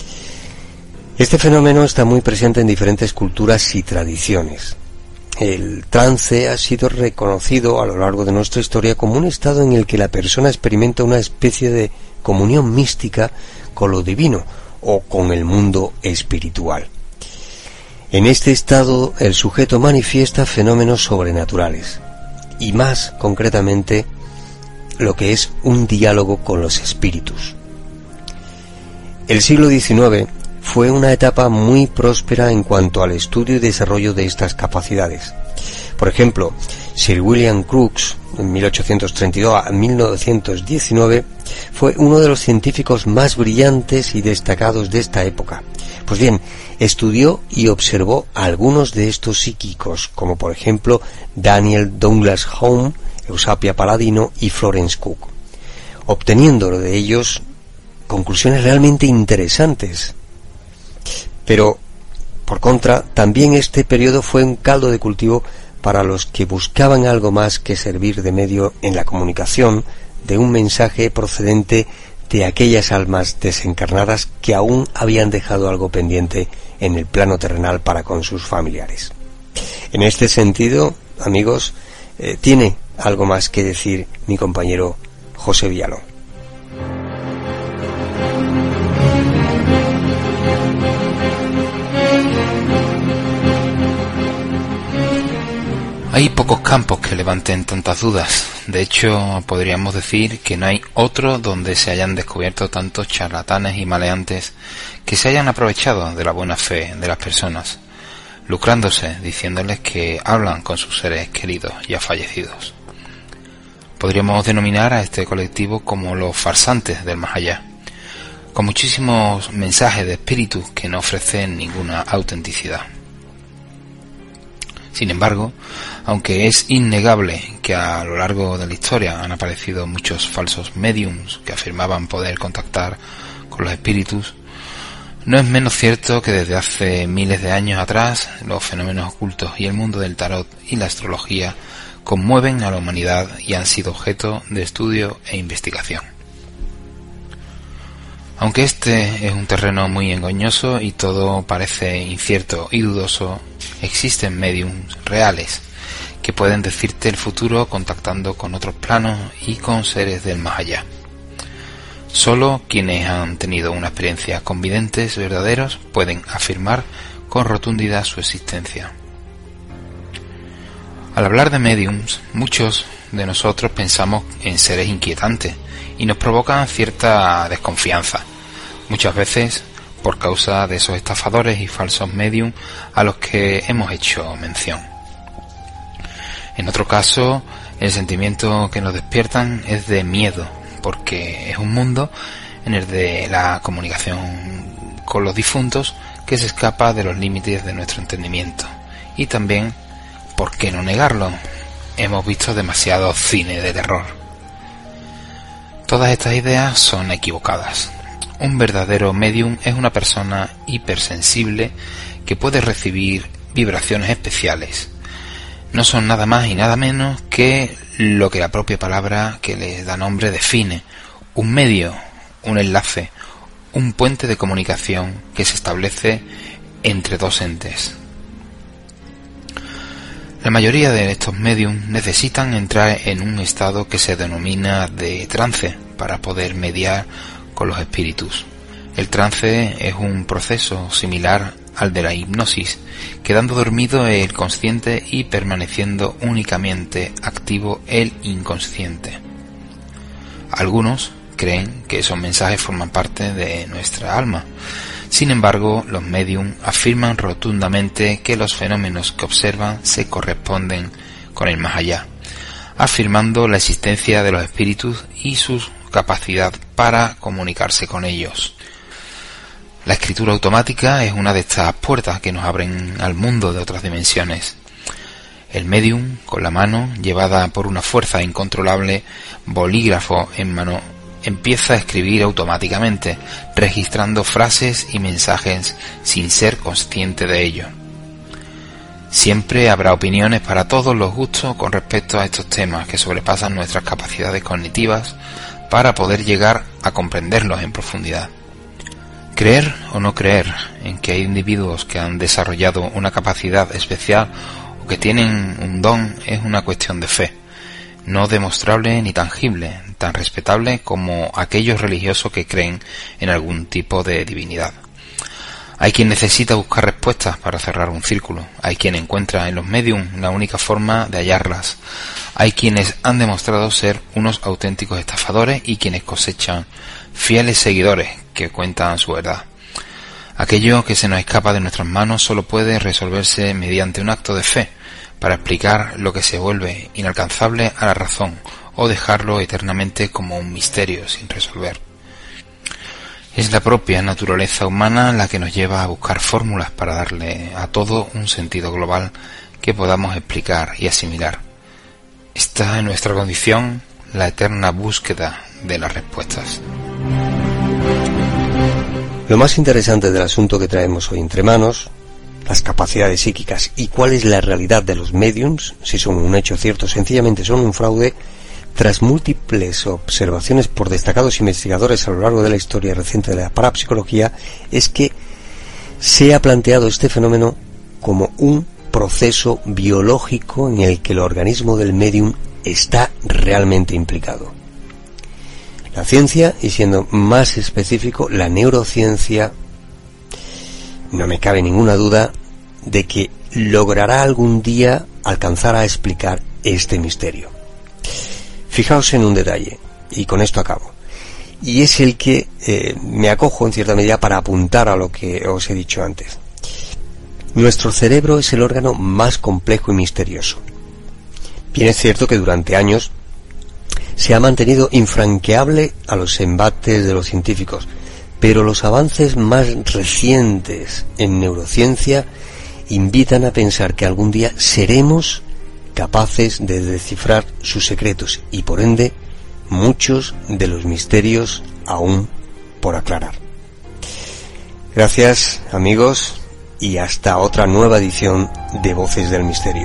Este fenómeno está muy presente en diferentes culturas y tradiciones. El trance ha sido reconocido a lo largo de nuestra historia como un estado en el que la persona experimenta una especie de comunión mística con lo divino o con el mundo espiritual. En este estado el sujeto manifiesta fenómenos sobrenaturales y más concretamente lo que es un diálogo con los espíritus. El siglo XIX fue una etapa muy próspera en cuanto al estudio y desarrollo de estas capacidades. Por ejemplo, Sir William Crookes, en 1832 a 1919, fue uno de los científicos más brillantes y destacados de esta época. Pues bien, estudió y observó a algunos de estos psíquicos, como por ejemplo Daniel Douglas Home, Eusapia Paladino y Florence Cook, obteniendo de ellos conclusiones realmente interesantes. Pero, por contra, también este periodo fue un caldo de cultivo para los que buscaban algo más que servir de medio en la comunicación de un mensaje procedente de aquellas almas desencarnadas que aún habían dejado algo pendiente en el plano terrenal para con sus familiares. En este sentido, amigos, tiene algo más que decir mi compañero José Villalón. Hay pocos campos que levanten tantas dudas. De hecho, podríamos decir que no hay otro donde se hayan descubierto tantos charlatanes y maleantes que se hayan aprovechado de la buena fe de las personas, lucrándose, diciéndoles que hablan con sus seres queridos ya fallecidos. Podríamos denominar a este colectivo como los farsantes del más allá, con muchísimos mensajes de espíritus que no ofrecen ninguna autenticidad. Sin embargo, aunque es innegable que a lo largo de la historia han aparecido muchos falsos mediums que afirmaban poder contactar con los espíritus, no es menos cierto que desde hace miles de años atrás los fenómenos ocultos y el mundo del tarot y la astrología conmueven a la humanidad y han sido objeto de estudio e investigación. Aunque este es un terreno muy engañoso y todo parece incierto y dudoso, existen mediums reales que pueden decirte el futuro contactando con otros planos y con seres del más allá. Solo quienes han tenido una experiencia con videntes verdaderos pueden afirmar con rotundidad su existencia. Al hablar de mediums, muchos de nosotros pensamos en seres inquietantes y nos provocan cierta desconfianza, muchas veces por causa de esos estafadores y falsos mediums a los que hemos hecho mención. En otro caso, el sentimiento que nos despiertan es de miedo, porque es un mundo en el de la comunicación con los difuntos que se escapa de los límites de nuestro entendimiento. Y también, ¿por qué no negarlo?, hemos visto demasiado cine de terror. Todas estas ideas son equivocadas. Un verdadero medium es una persona hipersensible que puede recibir vibraciones especiales. No son nada más y nada menos que lo que la propia palabra que les da nombre define: un medio, un enlace, un puente de comunicación que se establece entre dos entes. La mayoría de estos mediums necesitan entrar en un estado que se denomina de trance para poder mediar con los espíritus. El trance es un proceso similar al de la hipnosis, quedando dormido el consciente y permaneciendo únicamente activo el inconsciente. Algunos creen que esos mensajes forman parte de nuestra alma. Sin embargo, los medium afirman rotundamente que los fenómenos que observan se corresponden con el más allá, afirmando la existencia de los espíritus y su capacidad para comunicarse con ellos. La escritura automática es una de estas puertas que nos abren al mundo de otras dimensiones. El medium, con la mano llevada por una fuerza incontrolable, bolígrafo en mano, empieza a escribir automáticamente, registrando frases y mensajes sin ser consciente de ello. Siempre habrá opiniones para todos los gustos con respecto a estos temas que sobrepasan nuestras capacidades cognitivas para poder llegar a comprenderlos en profundidad. Creer o no creer en que hay individuos que han desarrollado una capacidad especial o que tienen un don es una cuestión de fe, no demostrable ni tangible, tan respetable como aquellos religiosos que creen en algún tipo de divinidad. Hay quien necesita buscar respuestas para cerrar un círculo, hay quien encuentra en los mediums la única forma de hallarlas, hay quienes han demostrado ser unos auténticos estafadores y quienes cosechan fieles seguidores que cuentan su verdad. Aquello que se nos escapa de nuestras manos solo puede resolverse mediante un acto de fe, para explicar lo que se vuelve inalcanzable a la razón o dejarlo eternamente como un misterio sin resolver. Es la propia naturaleza humana la que nos lleva a buscar fórmulas para darle a todo un sentido global que podamos explicar y asimilar. Está en nuestra condición la eterna búsqueda de las respuestas. Lo más interesante del asunto que traemos hoy entre manos, las capacidades psíquicas y cuál es la realidad de los mediums, si son un hecho cierto, sencillamente son un fraude, tras múltiples observaciones por destacados investigadores a lo largo de la historia reciente de la parapsicología, es que se ha planteado este fenómeno como un proceso biológico en el que el organismo del medium está realmente implicado. La ciencia, y siendo más específico, la neurociencia, no me cabe ninguna duda de que logrará algún día alcanzar a explicar este misterio. Fijaos en un detalle, y con esto acabo, y es el que me acojo en cierta medida para apuntar a lo que os he dicho antes. Nuestro cerebro es el órgano más complejo y misterioso. Bien es cierto que durante años se ha mantenido infranqueable a los embates de los científicos, pero los avances más recientes en neurociencia invitan a pensar que algún día seremos capaces de descifrar sus secretos y, por ende, muchos de los misterios aún por aclarar. Gracias, amigos, y hasta otra nueva edición de Voces del Misterio.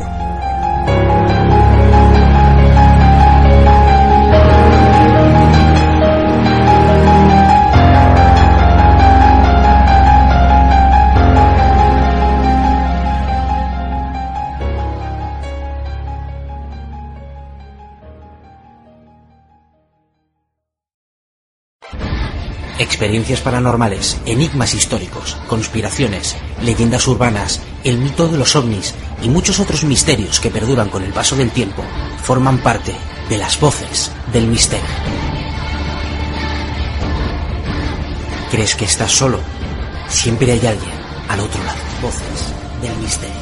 Experiencias paranormales, enigmas históricos, conspiraciones, leyendas urbanas, el mito de los ovnis y muchos otros misterios que perduran con el paso del tiempo forman parte de las Voces del Misterio. ¿Crees que estás solo? Siempre hay alguien al otro lado. Voces del Misterio.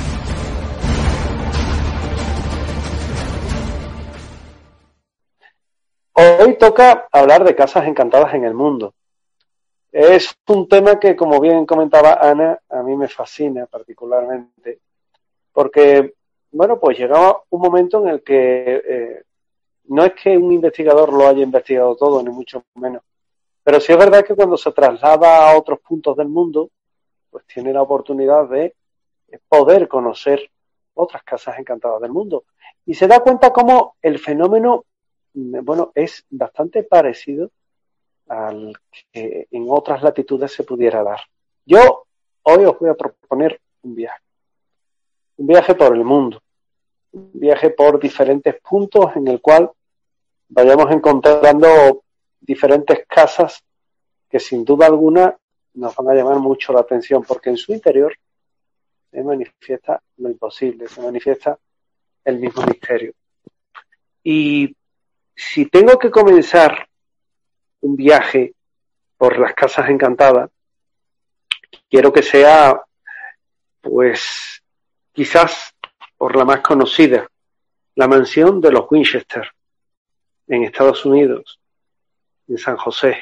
Hoy toca hablar de casas encantadas en el mundo. Es un tema que, como bien comentaba Ana, a mí me fascina particularmente, porque, bueno, pues llegaba un momento en el que no es que un investigador lo haya investigado todo, ni mucho menos, pero sí es verdad que cuando se traslada a otros puntos del mundo, pues tiene la oportunidad de poder conocer otras casas encantadas del mundo. Y se da cuenta cómo el fenómeno, bueno, es bastante parecido al que en otras latitudes se pudiera dar. Yo hoy os voy a proponer un viaje por el mundo, un viaje por diferentes puntos en el cual vayamos encontrando diferentes casas que sin duda alguna nos van a llamar mucho la atención, porque en su interior se manifiesta lo imposible, se manifiesta el mismo misterio. Y si tengo que comenzar un viaje por las casas encantadas, quiero que sea, pues, quizás por la más conocida, la mansión de los Winchester, en Estados Unidos, en San José.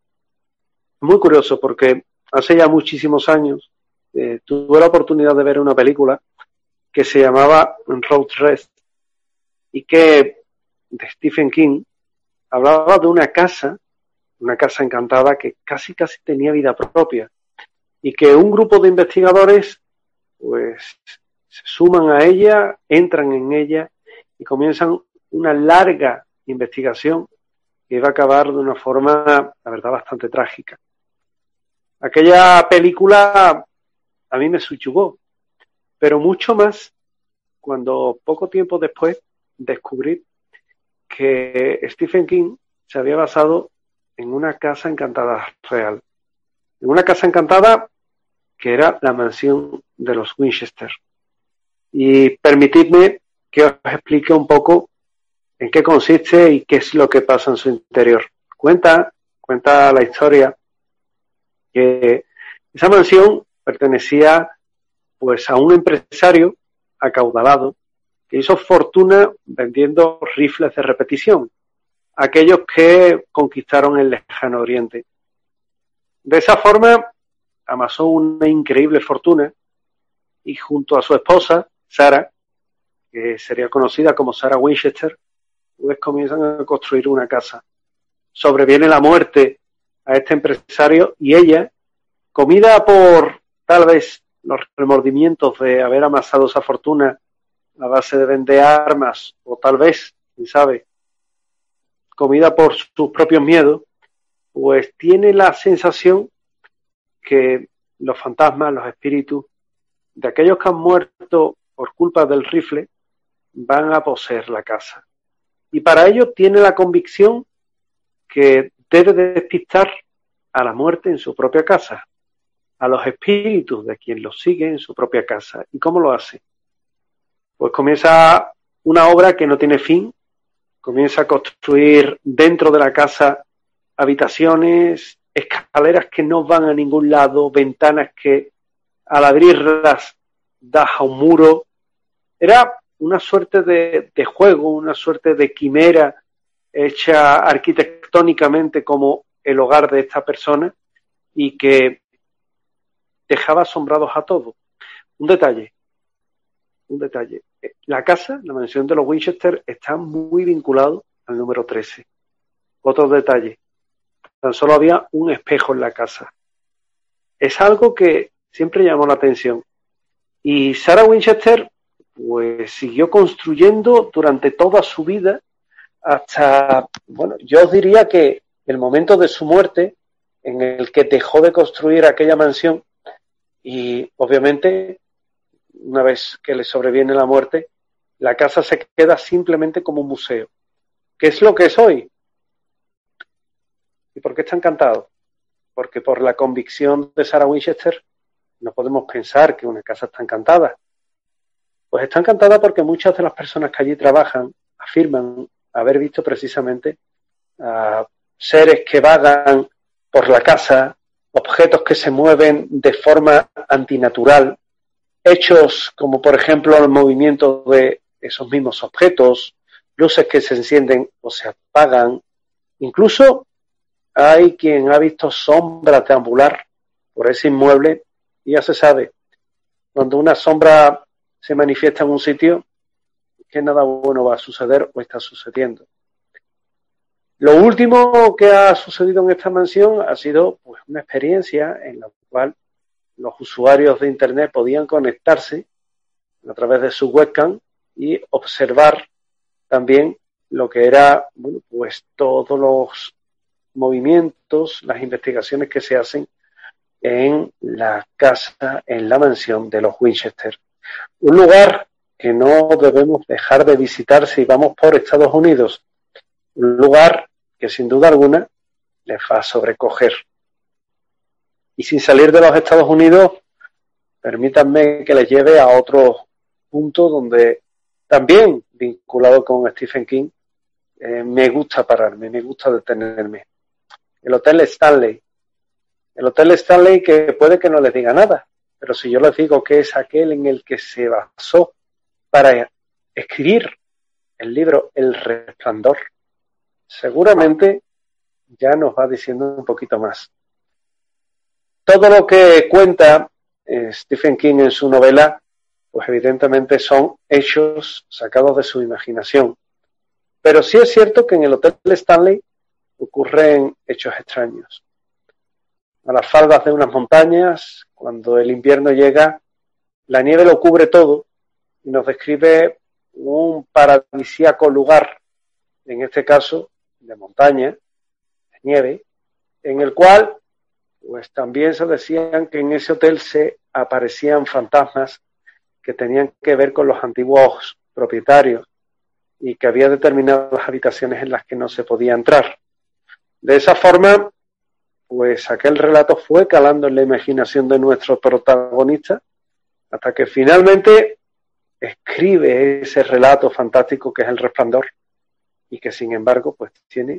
Muy curioso porque hace ya muchísimos años tuve la oportunidad de ver una película que se llamaba Road Rest y que de Stephen King hablaba de una casa encantada que casi tenía vida propia y que un grupo de investigadores pues se suman a ella, entran en ella y comienzan una larga investigación que iba a acabar de una forma, la verdad, bastante trágica. Aquella película a mí me subyugó, pero mucho más cuando poco tiempo después descubrí que Stephen King se había basado en una casa encantada real, en una casa encantada que era la mansión de los Winchester. Y permitidme que os explique un poco en qué consiste y qué es lo que pasa en su interior. Cuenta la historia que esa mansión pertenecía pues a un empresario acaudalado que hizo fortuna vendiendo rifles de repetición, aquellos que conquistaron el lejano oriente. De esa forma amasó una increíble fortuna y junto a su esposa, Sarah, que sería conocida como Sarah Winchester, pues comienzan a construir una casa. Sobreviene la muerte a este empresario y ella, comida por tal vez los remordimientos de haber amasado esa fortuna a base de vender armas, o tal vez, quién sabe, comida por sus propios miedos, pues tiene la sensación que los fantasmas, los espíritus de aquellos que han muerto por culpa del rifle van a poseer la casa. Y para ello tiene la convicción que debe despistar a la muerte en su propia casa, a los espíritus de quien los sigue en su propia casa. ¿Y cómo lo hace? Pues comienza una obra que no tiene fin, comienza a construir dentro de la casa habitaciones, escaleras que no van a ningún lado, ventanas que al abrirlas das a un muro. Era una suerte de juego, una suerte de quimera hecha arquitectónicamente como el hogar de esta persona y que dejaba asombrados a todos. Un detalle. La casa, la mansión de los Winchester, está muy vinculado al número 13. Otro detalle. Tan solo había un espejo en la casa. Es algo que siempre llamó la atención. Y Sarah Winchester, pues, siguió construyendo durante toda su vida hasta, bueno, yo os diría que el momento de su muerte, en el que dejó de construir aquella mansión, y obviamente, una vez que le sobreviene la muerte, la casa se queda simplemente como un museo. ¿Qué es lo que es hoy? ¿Y por qué está encantado? Porque por la convicción de Sarah Winchester no podemos pensar que una casa está encantada. Pues está encantada porque muchas de las personas que allí trabajan afirman haber visto precisamente a seres que vagan por la casa, objetos que se mueven de forma antinatural, hechos como por ejemplo el movimiento de esos mismos objetos, luces que se encienden o se apagan. Incluso hay quien ha visto sombras deambular por ese inmueble y ya se sabe, cuando una sombra se manifiesta en un sitio, que nada bueno va a suceder o está sucediendo. Lo último que ha sucedido en esta mansión ha sido, pues, una experiencia en la cual los usuarios de Internet podían conectarse a través de su webcam y observar también lo que era, bueno, pues todos los movimientos, las investigaciones que se hacen en la casa, en la mansión de los Winchester. Un lugar que no debemos dejar de visitar si vamos por Estados Unidos. Un lugar que sin duda alguna les va a sobrecoger. Y sin salir de los Estados Unidos, permítanme que les lleve a otro punto donde también, vinculado con Stephen King, me gusta pararme, me gusta detenerme. El Hotel Stanley. El Hotel Stanley, que puede que no les diga nada, pero si yo les digo que es aquel en el que se basó para escribir el libro El Resplandor, seguramente ya nos va diciendo un poquito más. Todo lo que cuenta Stephen King en su novela, pues evidentemente son hechos sacados de su imaginación. Pero sí es cierto que en el Hotel Stanley ocurren hechos extraños. A las faldas de unas montañas, cuando el invierno llega, la nieve lo cubre todo y nos describe un paradisíaco lugar, en este caso de montaña, de nieve, en el cual pues también se decían que en ese hotel se aparecían fantasmas que tenían que ver con los antiguos propietarios y que había determinadas habitaciones en las que no se podía entrar. De esa forma, pues aquel relato fue calando en la imaginación de nuestro protagonista hasta que finalmente escribe ese relato fantástico que es El Resplandor y que sin embargo pues tiene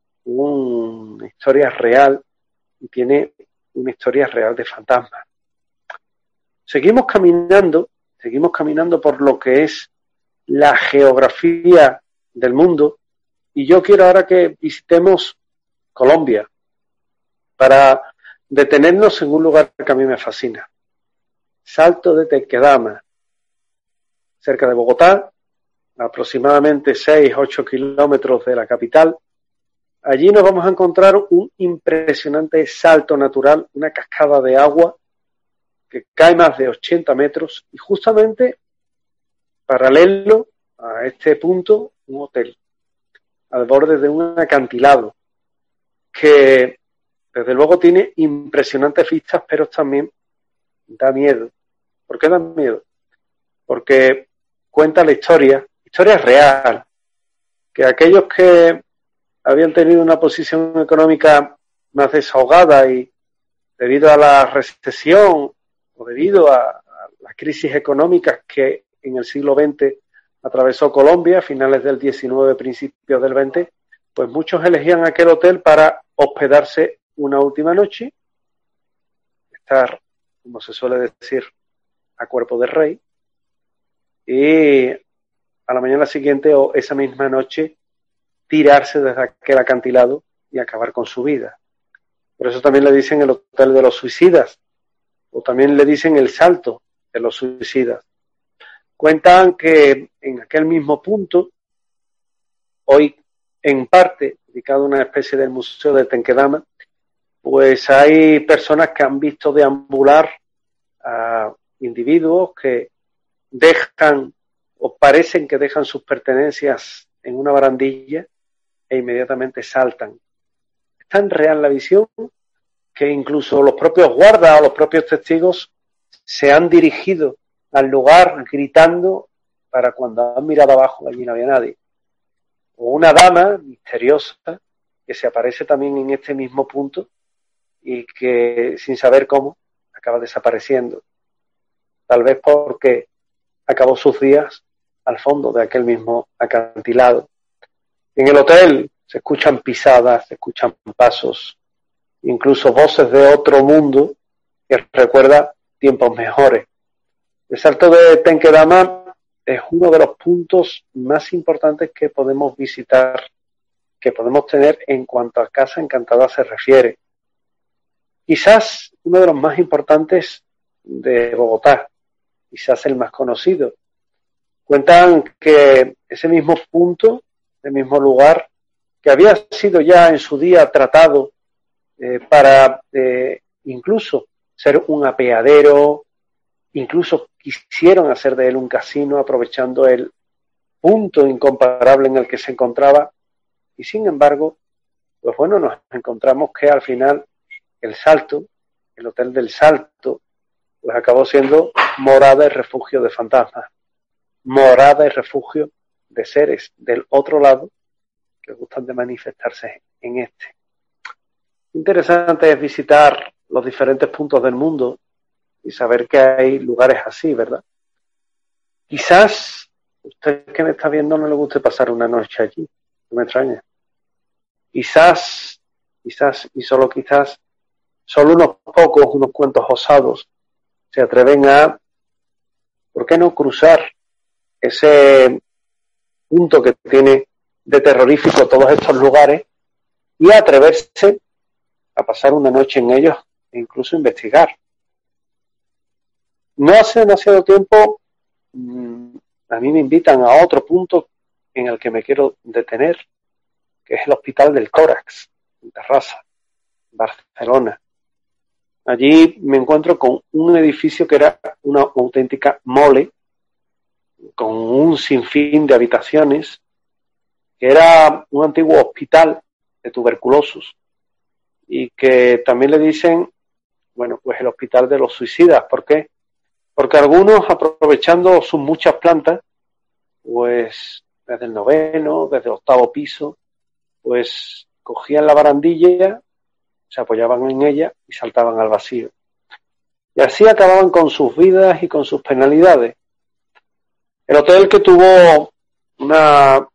una historia real y tiene una historia real de fantasmas. Seguimos caminando por lo que es la geografía del mundo y yo quiero ahora que visitemos Colombia para detenernos en un lugar que a mí me fascina. Salto de Tequendama, cerca de Bogotá, aproximadamente 6-8 kilómetros de la capital. Allí nos vamos a encontrar un impresionante salto natural, una cascada de agua que cae más de 80 metros y justamente paralelo a este punto un hotel al borde de un acantilado que desde luego tiene impresionantes vistas, pero también da miedo. ¿Por qué da miedo? Porque cuenta la historia real, que aquellos que habían tenido una posición económica más desahogada y debido a la recesión o debido a las crisis económicas que en el siglo XX atravesó Colombia, a finales del XIX, principios del XX, pues muchos elegían aquel hotel para hospedarse una última noche, estar, como se suele decir, a cuerpo de rey, y a la mañana siguiente o esa misma noche tirarse desde aquel acantilado y acabar con su vida. Por eso también le dicen el hotel de los suicidas, o también le dicen el salto de los suicidas. Cuentan que en aquel mismo punto, hoy en parte dedicado a una especie del Museo de Tenquedama, pues hay personas que han visto deambular a individuos que dejan o parecen que dejan sus pertenencias en una barandilla e inmediatamente saltan. Es tan real la visión que incluso los propios guardas o los propios testigos se han dirigido al lugar gritando para cuando han mirado abajo allí no había nadie. O una dama misteriosa que se aparece también en este mismo punto y que sin saber cómo acaba desapareciendo. Tal vez porque acabó sus días al fondo de aquel mismo acantilado. En el hotel se escuchan pisadas, se escuchan pasos, incluso voces de otro mundo que recuerda tiempos mejores. El salto de Tenquedama es uno de los puntos más importantes que podemos visitar, que podemos tener en cuanto a Casa Encantada se refiere. Quizás uno de los más importantes de Bogotá, quizás el más conocido. Cuentan que ese mismo punto, ese mismo lugar, que había sido ya en su día tratado para incluso ser un apeadero, incluso quisieron hacer de él un casino aprovechando el punto incomparable en el que se encontraba, y sin embargo, pues bueno, nos encontramos que al final el Salto, el Hotel del Salto, pues acabó siendo morada y refugio de fantasmas, morada y refugio de seres del otro lado que gustan de manifestarse en este. Interesante es visitar los diferentes puntos del mundo y saber que hay lugares así, ¿verdad? Quizás usted que me está viendo no le guste pasar una noche allí, no me extraña. Quizás, y solo quizás, solo unos pocos, unos cuantos osados se atreven a, ¿por qué no cruzar ese punto que tiene de terrorífico todos estos lugares y atreverse a pasar una noche en ellos e incluso investigar? No hace demasiado tiempo a mí me invitan a otro punto en el que me quiero detener, que es el Hospital del Tórax, en Terrassa, Barcelona. Allí me encuentro con un edificio que era una auténtica mole, con un sinfín de habitaciones, que era un antiguo hospital de tuberculosos y que también le dicen, bueno, pues el hospital de los suicidas. ¿Por qué? Porque algunos, aprovechando sus muchas plantas, pues desde el 9º, desde el 8º piso, pues cogían la barandilla, se apoyaban en ella y saltaban al vacío. Y así acababan con sus vidas y con sus penalidades. El hotel, que tuvo una,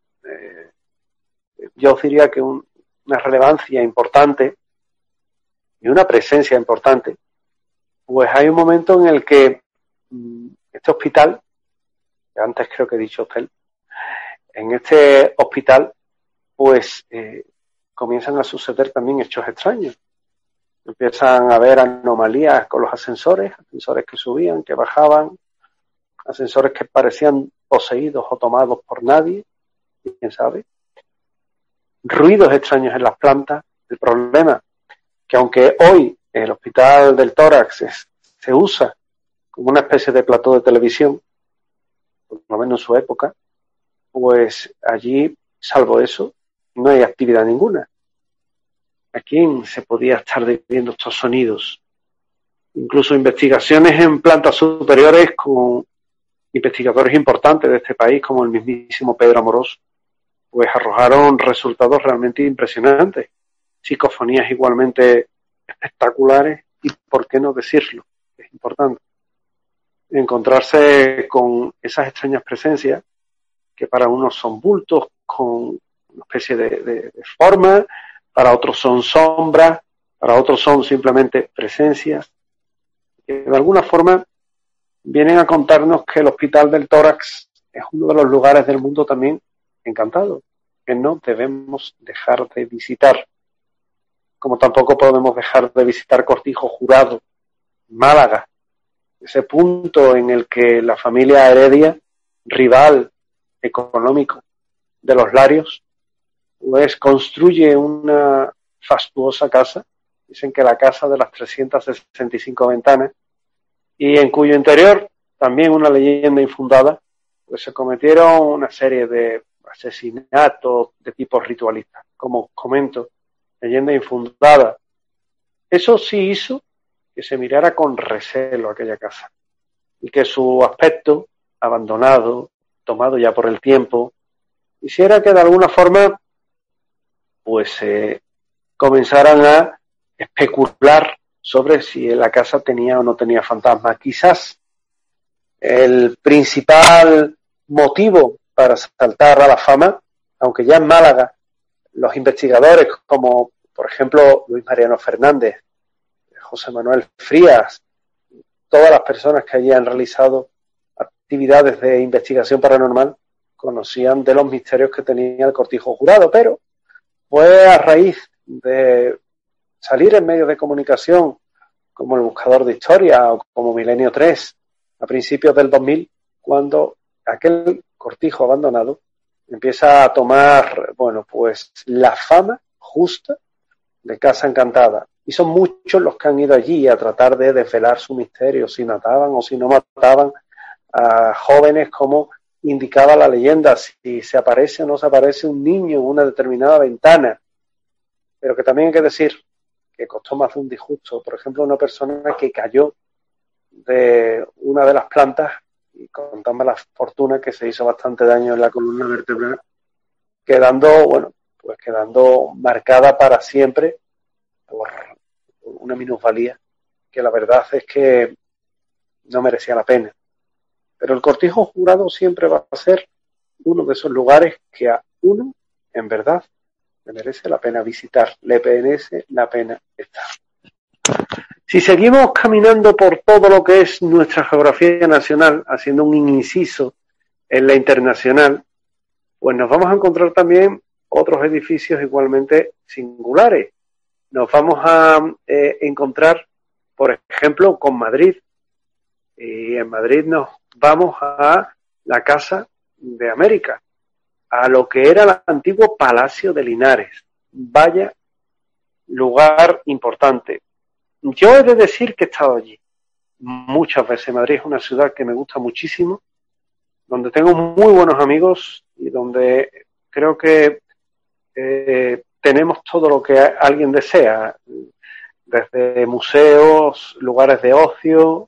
yo diría que una relevancia importante y una presencia importante, pues hay un momento en el que este hospital, que antes creo que he dicho hotel, en este hospital pues comienzan a suceder también hechos extraños. Empiezan a haber anomalías con los ascensores que subían, que bajaban, ascensores que parecían poseídos o tomados por nadie, quién sabe. Ruidos extraños en las plantas. El problema que aunque hoy el Hospital del Tórax se usa como una especie de plató de televisión, por lo menos en su época, pues allí, salvo eso, no hay actividad ninguna. ¿A quién se podía estar viendo estos sonidos? Incluso investigaciones en plantas superiores con investigadores importantes de este país, como el mismísimo Pedro Amorós, pues arrojaron resultados realmente impresionantes. Psicofonías igualmente espectaculares y, ¿por qué no decirlo? Es importante encontrarse con esas extrañas presencias que para unos son bultos con una especie de forma, para otros son sombras, para otros son simplemente presencias, que de alguna forma vienen a contarnos que el Hospital del Tórax es uno de los lugares del mundo también encantado. que no debemos dejar de visitar. Como tampoco podemos dejar de visitar Cortijo Jurado, Málaga, ese punto en el que la familia Heredia, rival económico de los Larios, pues construye una fastuosa casa, dicen que la casa de las 365 ventanas, y en cuyo interior, también una leyenda infundada, pues se cometieron una serie de asesinatos de tipo ritualista. Como comento, leyenda infundada. Eso sí hizo que se mirara con recelo aquella casa y que su aspecto abandonado, tomado ya por el tiempo, hiciera que de alguna forma pues comenzaran a especular sobre si la casa tenía o no tenía fantasmas. Quizás el principal motivo para saltar a la fama, aunque ya en Málaga los investigadores como por ejemplo Luis Mariano Fernández, José Manuel Frías, todas las personas que allí han realizado actividades de investigación paranormal conocían de los misterios que tenía el Cortijo Jurado, pero fue a raíz de salir en medios de comunicación como El Buscador de Historia o como Milenio 3 a principios del 2000, cuando aquel cortijo abandonado empieza a tomar, bueno, pues la fama justa de Casa Encantada. Y son muchos los que han ido allí a tratar de desvelar su misterio, si mataban o si no mataban a jóvenes, como indicaba la leyenda, si se aparece o no se aparece un niño en una determinada ventana. Pero que también hay que decir que costó más de un disgusto. Por ejemplo, una persona que cayó de una de las plantas y con tan mala fortuna que se hizo bastante daño en la columna vertebral, quedando marcada para siempre por una minusvalía que la verdad es que no merecía la pena. Pero el Cortijo Jurado siempre va a ser uno de esos lugares que a uno, en verdad, le merece la pena visitar, le merece la pena estar. Si seguimos caminando por todo lo que es nuestra geografía nacional, haciendo un inciso en la internacional, pues nos vamos a encontrar también otros edificios igualmente singulares. Nos vamos a encontrar, por ejemplo, con Madrid. Y en Madrid nos vamos a la Casa de América, a lo que era el antiguo Palacio de Linares. Vaya lugar importante. Yo he de decir que he estado allí muchas veces. Madrid es una ciudad que me gusta muchísimo, donde tengo muy buenos amigos y donde creo que tenemos todo lo que alguien desea, desde museos, lugares de ocio.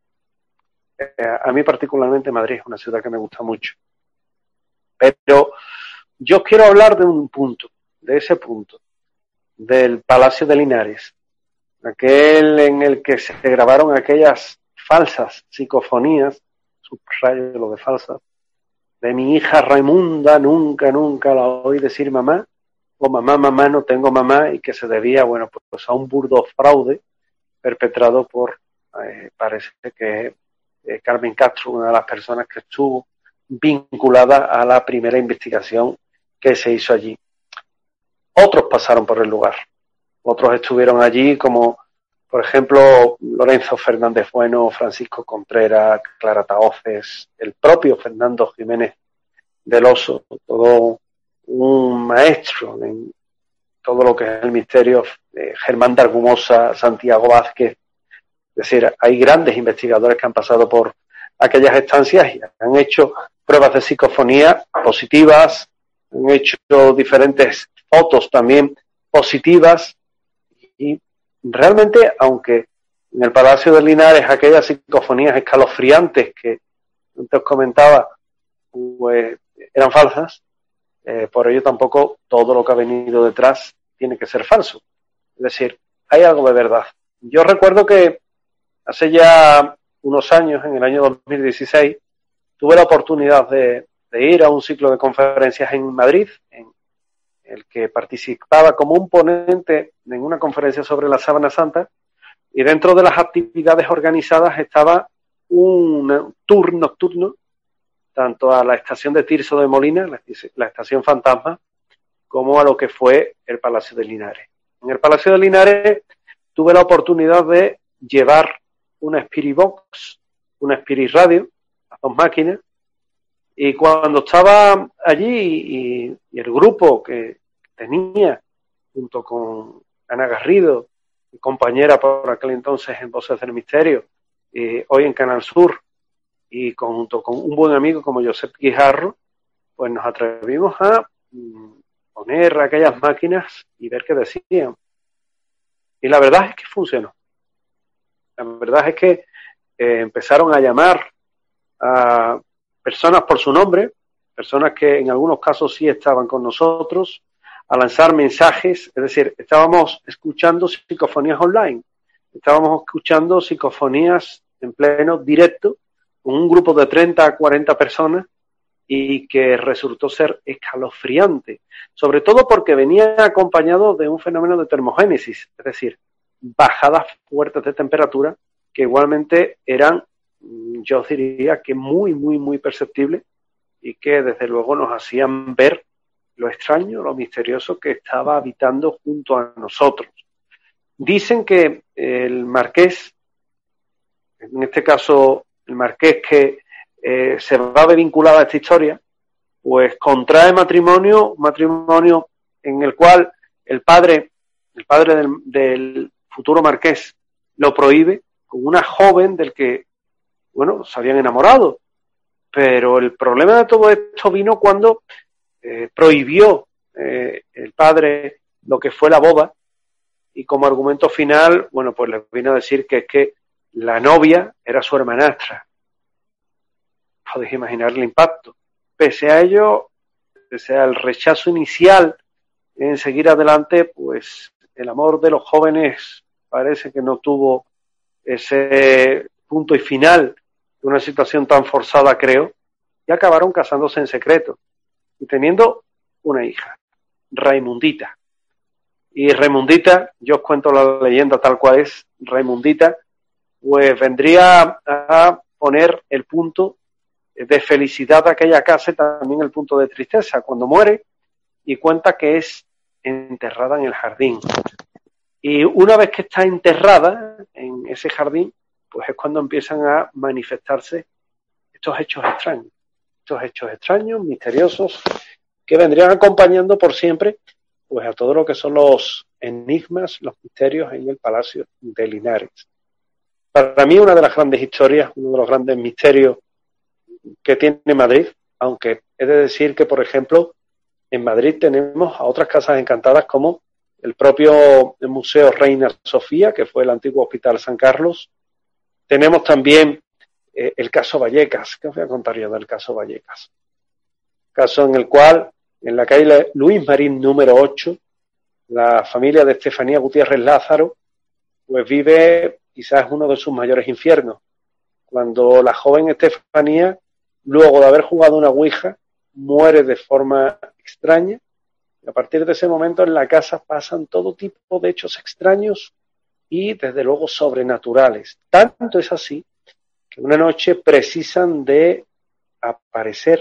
A mí particularmente Madrid es una ciudad que me gusta mucho. Pero yo quiero hablar de un punto, de ese punto, del Palacio de Linares, aquel en el que se grabaron aquellas falsas psicofonías, subrayo lo de falsas, de mi hija Raimunda, nunca la oí decir mamá, o mamá, no tengo mamá, y que se debía, bueno, pues a un burdo fraude perpetrado por, parece que Carmen Castro, una de las personas que estuvo vinculada a la primera investigación que se hizo allí. Otros pasaron por el lugar, otros estuvieron allí, como por ejemplo Lorenzo Fernández Bueno, Francisco Contreras, Clara Tahoces, el propio Fernando Jiménez del Oso, todo un maestro en todo lo que es el misterio, Germán de Argumosa, Santiago Vázquez. Es decir, hay grandes investigadores que han pasado por aquellas estancias y han hecho pruebas de psicofonía positivas, han hecho diferentes fotos también positivas, y realmente, aunque en el Palacio de Linares aquellas psicofonías escalofriantes que antes os comentaba, pues eran falsas, por ello tampoco todo lo que ha venido detrás tiene que ser falso. Es decir, hay algo de verdad. Yo recuerdo que hace ya unos años, en el año 2016, tuve la oportunidad de ir a un ciclo de conferencias en Madrid, en el que participaba como un ponente en una conferencia sobre la Sábana Santa, y dentro de las actividades organizadas estaba un tour nocturno, tanto a la estación de Tirso de Molina, la estación fantasma, como a lo que fue el Palacio de Linares. En el Palacio de Linares tuve la oportunidad de llevar una Spirit Box, una Spirit Radio, las dos máquinas, y cuando estaba allí y el grupo que tenía, junto con Ana Garrido, mi compañera por aquel entonces en Voces del Misterio, hoy en Canal Sur, y junto con un buen amigo como Josep Guijarro, pues nos atrevimos a poner aquellas máquinas y ver qué decían. Y la verdad es que funcionó. La verdad es que empezaron a llamar a personas por su nombre, personas que en algunos casos sí estaban con nosotros, a lanzar mensajes, es decir, estábamos escuchando psicofonías online, estábamos escuchando psicofonías en pleno directo con un grupo de 30 a 40 personas y que resultó ser escalofriante, sobre todo porque venía acompañado de un fenómeno de termogénesis, es decir, bajadas fuertes de temperatura que igualmente eran, yo diría que muy, muy, muy perceptibles y que desde luego nos hacían ver lo extraño, lo misterioso que estaba habitando junto a nosotros. Dicen que el marqués, en este caso el marqués que se va a ver vinculado a esta historia, pues contrae matrimonio en el cual el padre del futuro marqués lo prohíbe con una joven del que, bueno, se habían enamorado. Pero el problema de todo esto vino cuando prohibió el padre lo que fue la boda y como argumento final, bueno, pues les vino a decir que es que la novia era su hermanastra. Podéis imaginar el impacto. Pese a ello, pese al rechazo inicial en seguir adelante, pues el amor de los jóvenes parece que no tuvo ese punto y final de una situación tan forzada, creo, y acabaron casándose en secreto y teniendo una hija, Raimundita. Y Raimundita, yo os cuento la leyenda tal cual es, Raimundita, pues vendría a poner el punto de felicidad de aquella casa y también el punto de tristeza cuando muere y cuenta que es enterrada en el jardín. Y una vez que está enterrada en ese jardín, pues es cuando empiezan a manifestarse estos hechos extraños, misteriosos, que vendrían acompañando por siempre pues a todo lo que son los enigmas, los misterios en el Palacio de Linares. Para mí una de las grandes historias, uno de los grandes misterios que tiene Madrid, aunque he de decir que, por ejemplo, en Madrid tenemos a otras casas encantadas como el propio Museo Reina Sofía, que fue el antiguo Hospital San Carlos. Tenemos también el caso Vallecas. ¿Qué os voy a contar yo del caso Vallecas? Caso en el cual, en la calle Luis Marín número 8, la familia de Estefanía Gutiérrez Lázaro, pues vive quizás uno de sus mayores infiernos. Cuando la joven Estefanía, luego de haber jugado una ouija, muere de forma extraña. Y a partir de ese momento en la casa pasan todo tipo de hechos extraños y desde luego sobrenaturales. Tanto es así que una noche precisan de aparecer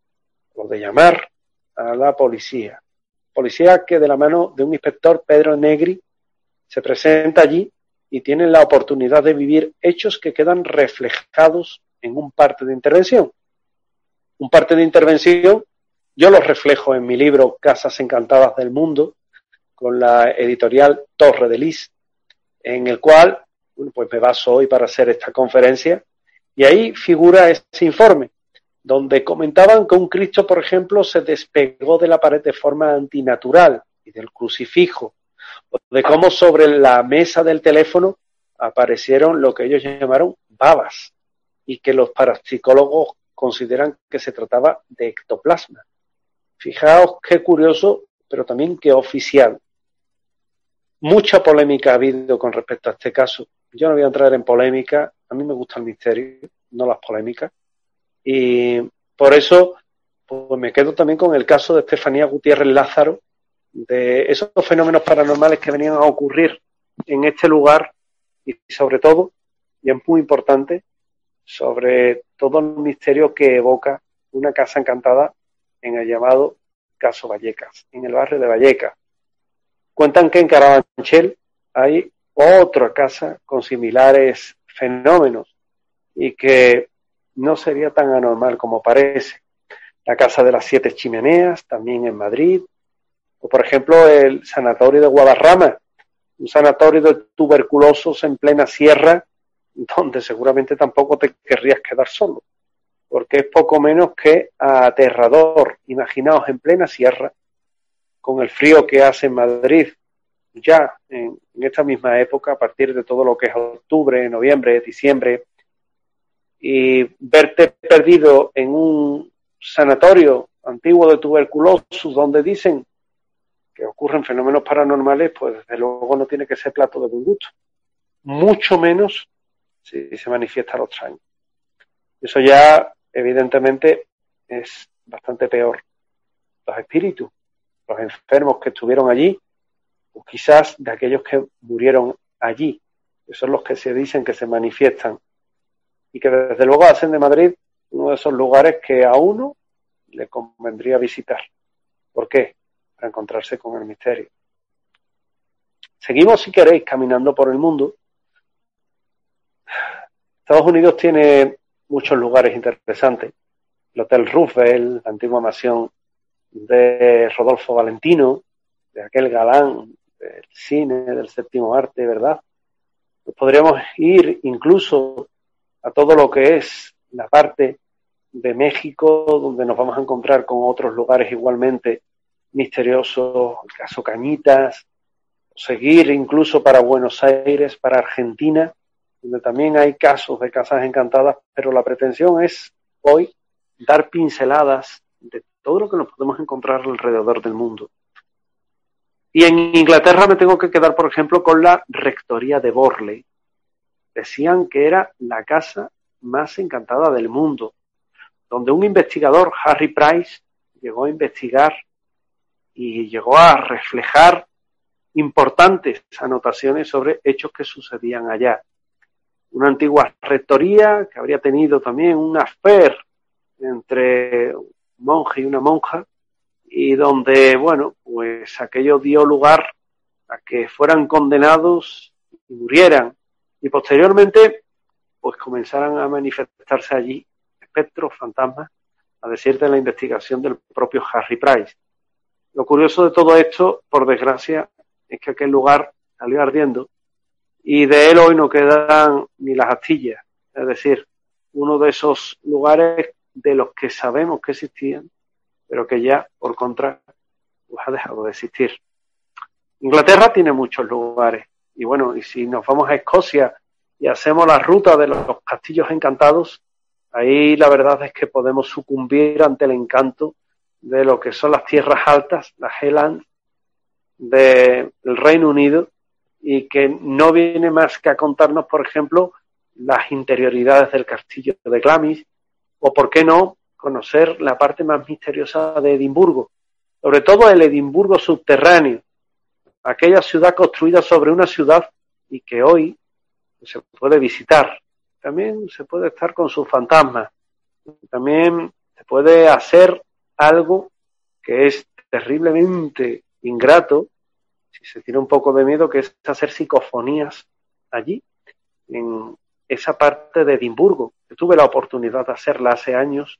o de llamar a la policía. Policía que de la mano de un inspector, Pedro Negri, se presenta allí y tienen la oportunidad de vivir hechos que quedan reflejados en un parte de intervención. Un parte de intervención, yo lo reflejo en mi libro Casas Encantadas del Mundo, con la editorial Torre de Lis, en el cual, bueno, pues me baso hoy para hacer esta conferencia, y ahí figura ese informe, donde comentaban que un Cristo, por ejemplo, se despegó de la pared de forma antinatural y del crucifijo, o de cómo sobre la mesa del teléfono aparecieron lo que ellos llamaron babas, y que los parapsicólogos consideran que se trataba de ectoplasma. Fijaos qué curioso, pero también qué oficial. Mucha polémica ha habido con respecto a este caso. Yo no voy a entrar en polémica, a mí me gusta el misterio, no las polémicas. Y por eso pues me quedo también con el caso de Estefanía Gutiérrez Lázaro, de esos fenómenos paranormales que venían a ocurrir en este lugar y sobre todo, y es muy importante, sobre todo el misterio que evoca una casa encantada en el llamado caso Vallecas, en el barrio de Vallecas. Cuentan que en Carabanchel hay otra casa con similares fenómenos y que no sería tan anormal como parece. La Casa de las 7 Chimeneas, también en Madrid, o por ejemplo el Sanatorio de Guadarrama, un sanatorio de tuberculosos en plena sierra, donde seguramente tampoco te querrías quedar solo, porque es poco menos que aterrador. Imaginaos en plena sierra, con el frío que hace en Madrid, ya en esta misma época, a partir de todo lo que es octubre, noviembre, diciembre, y verte perdido en un sanatorio antiguo de tuberculosos donde dicen que ocurren fenómenos paranormales, pues desde luego no tiene que ser plato de buen gusto, mucho menos si se manifiesta lo extraño. Eso ya evidentemente es bastante peor. Los espíritus, los enfermos que estuvieron allí, o quizás de aquellos que murieron allí, que son los que se dicen que se manifiestan y que desde luego hacen de Madrid uno de esos lugares que a uno le convendría visitar. ¿Por qué? Para encontrarse con el misterio. Seguimos, si queréis, caminando por el mundo. Estados Unidos tiene muchos lugares interesantes. El Hotel Roosevelt, la antigua mansión de Rodolfo Valentino, de aquel galán del cine, del séptimo arte, ¿verdad? Pues podríamos ir incluso a todo lo que es la parte de México, donde nos vamos a encontrar con otros lugares igualmente misteriosos, el caso Cañitas, seguir incluso para Buenos Aires, para Argentina, donde también hay casos de casas encantadas, pero la pretensión es hoy dar pinceladas de todo lo que nos podemos encontrar alrededor del mundo. Y en Inglaterra me tengo que quedar, por ejemplo, con la rectoría de Borley. Decían que era la casa más encantada del mundo, donde un investigador, Harry Price, llegó a investigar y llegó a reflejar importantes anotaciones sobre hechos que sucedían allá. Una antigua rectoría que habría tenido también un affair entre un monje y una monja, y donde, bueno, pues aquello dio lugar a que fueran condenados y murieran, y posteriormente pues comenzaran a manifestarse allí espectros, fantasmas, a decir de la investigación del propio Harry Price. Lo curioso de todo esto, por desgracia, es que aquel lugar salió ardiendo y de él hoy no quedan ni las astillas, es decir, uno de esos lugares de los que sabemos que existían, pero que ya, por contra, pues ha dejado de existir. Inglaterra tiene muchos lugares, y bueno, y si nos vamos a Escocia y hacemos la ruta de los castillos encantados, ahí la verdad es que podemos sucumbir ante el encanto de lo que son las tierras altas, las Highlands del Reino Unido, y que no viene más que a contarnos, por ejemplo, las interioridades del castillo de Glamis, o por qué no, conocer la parte más misteriosa de Edimburgo, sobre todo el Edimburgo subterráneo, aquella ciudad construida sobre una ciudad y que hoy se puede visitar. También se puede estar con sus fantasmas, también se puede hacer algo que es terriblemente ingrato, si se tiene un poco de miedo, que es hacer psicofonías allí, en esa parte de Edimburgo. Yo tuve la oportunidad de hacerla hace años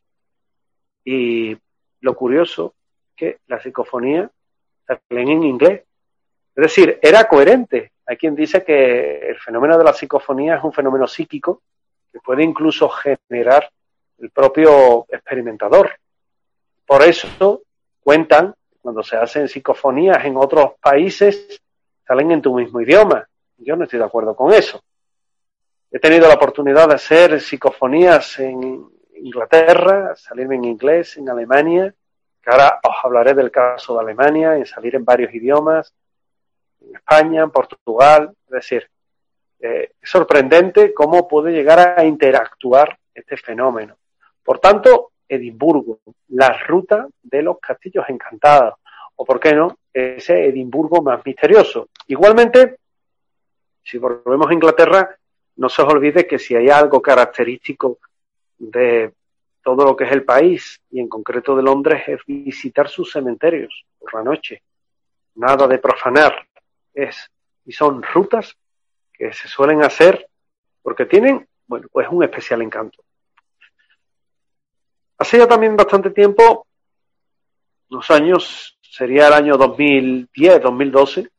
y lo curioso es que la psicofonía salen en inglés. Es decir, era coherente. Hay quien dice que el fenómeno de la psicofonía es un fenómeno psíquico que puede incluso generar el propio experimentador. Por eso cuentan, cuando se hacen psicofonías en otros países, salen en tu mismo idioma. Yo no estoy de acuerdo con eso. He tenido la oportunidad de hacer psicofonías en Inglaterra, salirme en inglés, en Alemania, que ahora os hablaré del caso de Alemania, en salir en varios idiomas, en España, en Portugal. Es decir, es sorprendente cómo puede llegar a interactuar este fenómeno. Por tanto, Edimburgo, la ruta de los castillos encantados, o por qué no, ese Edimburgo más misterioso. Igualmente, si volvemos a Inglaterra, no se os olvide que si hay algo característico de todo lo que es el país, y en concreto de Londres, es visitar sus cementerios por la noche. Nada de profanar. Y son rutas que se suelen hacer porque tienen, bueno, pues un especial encanto. Hace ya también bastante tiempo, unos años, sería el año 2010, 2012,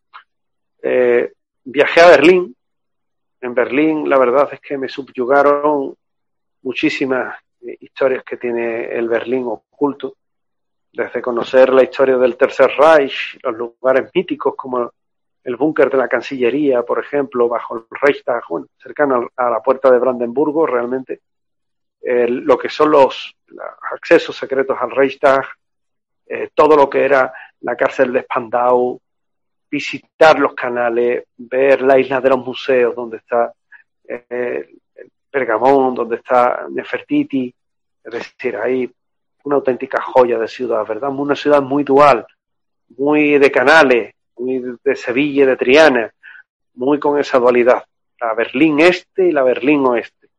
viajé a Berlín. En Berlín, la verdad es que me subyugaron muchísimas historias que tiene el Berlín oculto, desde conocer la historia del Tercer Reich, los lugares míticos como el búnker de la Cancillería, por ejemplo, bajo el Reichstag, bueno, cercano a la puerta de Brandenburgo, realmente, lo que son los accesos secretos al Reichstag, todo lo que era la cárcel de Spandau, visitar los canales, ver la isla de los museos, donde está el Pergamón, donde está Nefertiti, es decir, hay una auténtica joya de ciudad, ¿verdad? Una ciudad muy dual, muy de canales, muy de Sevilla y de Triana, muy con esa dualidad, la Berlín este y la Berlín oeste.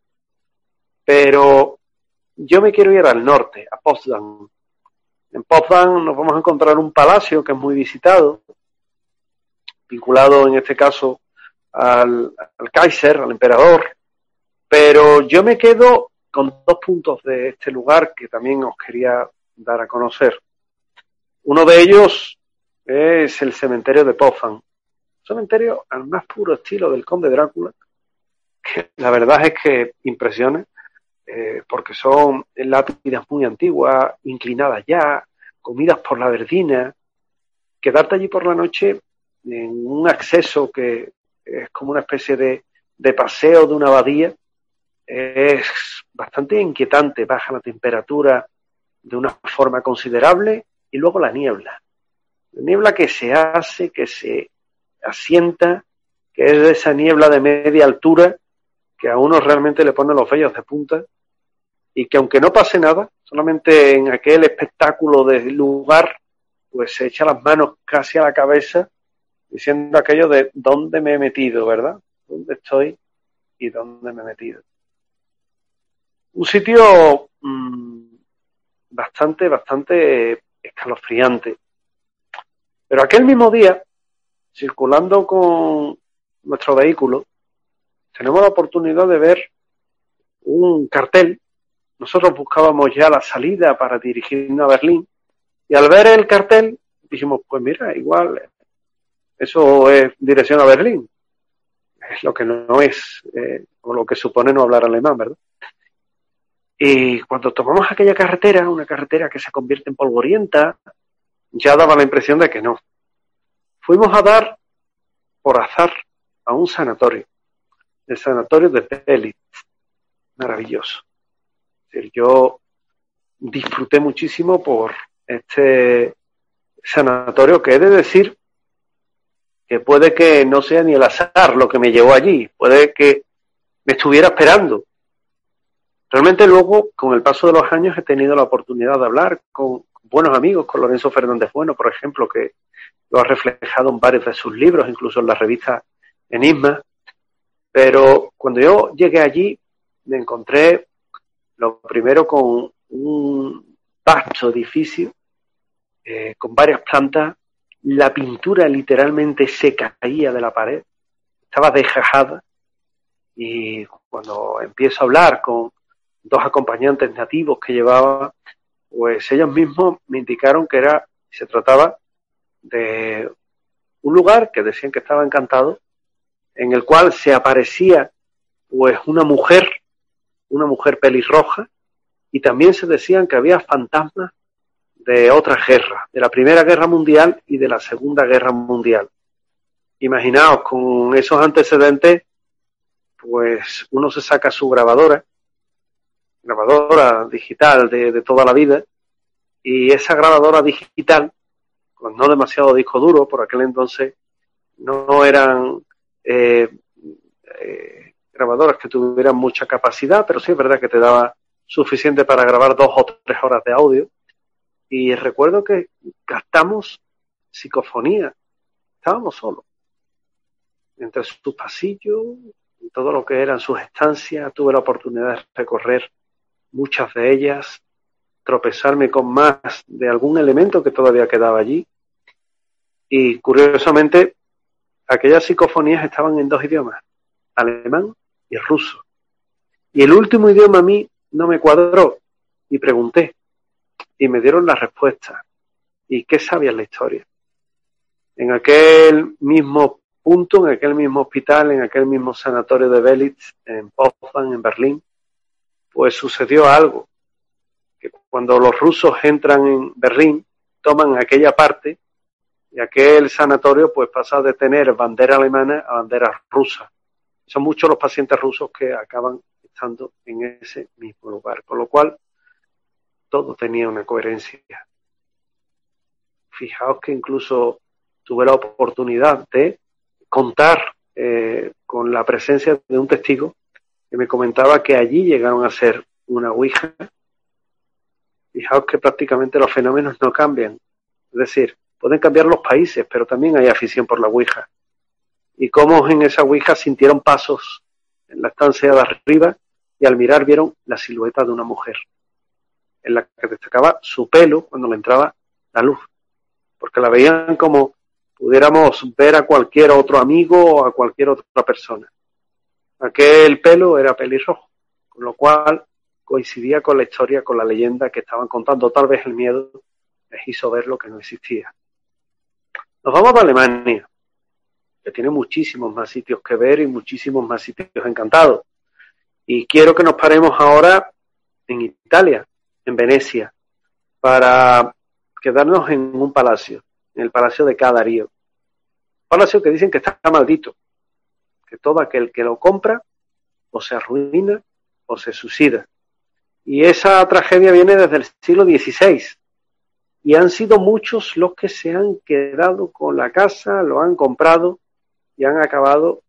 Pero yo me quiero ir al norte, a Potsdam. En Potsdam nos vamos a encontrar un palacio que es muy visitado, vinculado en este caso al Kaiser, al emperador, pero yo me quedo con 2 puntos de este lugar que también os quería dar a conocer. Uno de ellos es el cementerio de Potsdam, un cementerio al más puro estilo del Conde Drácula, que la verdad es que impresiona, porque son lápidas muy antiguas, inclinadas ya, comidas por la verdina. Quedarte allí por la noche en un acceso que es como una especie de paseo de una abadía, es bastante inquietante. Baja la temperatura de una forma considerable y luego la niebla que se hace, que se asienta, que es de esa niebla de media altura que a uno realmente le pone los vellos de punta, y que aunque no pase nada, solamente en aquel espectáculo del lugar, pues se echa las manos casi a la cabeza diciendo aquello de ¿dónde me he metido, verdad? ¿Dónde estoy y dónde me he metido? Un sitio bastante escalofriante. Pero aquel mismo día, circulando con nuestro vehículo, tenemos la oportunidad de ver un cartel. Nosotros buscábamos ya la salida para dirigirnos a Berlín, y al ver el cartel dijimos, pues mira, igual eso es dirección a Berlín. Es lo que no es, o lo que supone no hablar alemán, ¿verdad? Y cuando tomamos aquella carretera, una carretera que se convierte en polvorienta, ya daba la impresión de que no. Fuimos a dar, por azar, a un sanatorio, el sanatorio de Belitz. Maravilloso. Es decir, yo disfruté muchísimo por este sanatorio, que he de decir que puede que no sea ni el azar lo que me llevó allí, puede que me estuviera esperando. Realmente luego, con el paso de los años, he tenido la oportunidad de hablar con buenos amigos, con Lorenzo Fernández Bueno, por ejemplo, que lo ha reflejado en varios de sus libros, incluso en la revista Enigma. Pero cuando yo llegué allí, me encontré lo primero con un vasto edificio, con varias plantas. La pintura literalmente se caía de la pared, estaba desgajada, y cuando empiezo a hablar con 2 acompañantes nativos que llevaba, pues ellos mismos me indicaron que se trataba de un lugar que decían que estaba encantado, en el cual se aparecía pues una mujer pelirroja, y también se decían que había fantasmas de otras guerras, de la Primera Guerra Mundial y de la Segunda Guerra Mundial. Imaginaos, con esos antecedentes, pues uno se saca su grabadora digital de toda la vida, y esa grabadora digital, con no demasiado disco duro, por aquel entonces no eran grabadoras que tuvieran mucha capacidad, pero sí es verdad que te daba suficiente para grabar 2 o 3 horas de audio. Y recuerdo que gastamos psicofonía, estábamos solos. Entre sus pasillos y todo lo que eran sus estancias, tuve la oportunidad de recorrer muchas de ellas, tropezarme con más de algún elemento que todavía quedaba allí. Y curiosamente, aquellas psicofonías estaban en 2 idiomas, alemán y ruso. Y el último idioma a mí no me cuadró, y pregunté, y me dieron la respuesta. ¿Y qué sabía la historia? En aquel mismo punto, en aquel mismo hospital, en aquel mismo sanatorio de Belitz, en Potsdam, en Berlín, pues sucedió algo, que cuando los rusos entran en Berlín, toman aquella parte, y aquel sanatorio pues pasa de tener bandera alemana a bandera rusa. Son muchos los pacientes rusos que acaban estando en ese mismo lugar, con lo cual todo tenía una coherencia. Fijaos que incluso tuve la oportunidad de contar con la presencia de un testigo que me comentaba que allí llegaron a ser una ouija. Fijaos que prácticamente los fenómenos no cambian. Es decir, pueden cambiar los países, pero también hay afición por la ouija. Y cómo en esa ouija sintieron pasos en la estancia de arriba y al mirar vieron la silueta de una mujer, en la que destacaba su pelo cuando le entraba la luz, porque la veían como pudiéramos ver a cualquier otro amigo o a cualquier otra persona. Aquel pelo era pelirrojo, con lo cual coincidía con la historia, con la leyenda que estaban contando. Tal vez el miedo les hizo ver lo que no existía. Nos vamos a Alemania, que tiene muchísimos más sitios que ver y muchísimos más sitios encantados. Y quiero que nos paremos ahora en Italia, en Venecia, para quedarnos en un palacio, en el Palacio de Cadario. Un palacio que dicen que está maldito, que todo aquel que lo compra o se arruina o se suicida. Y esa tragedia viene desde el siglo XVI. Y han sido muchos los que se han quedado con la casa, lo han comprado y han acabado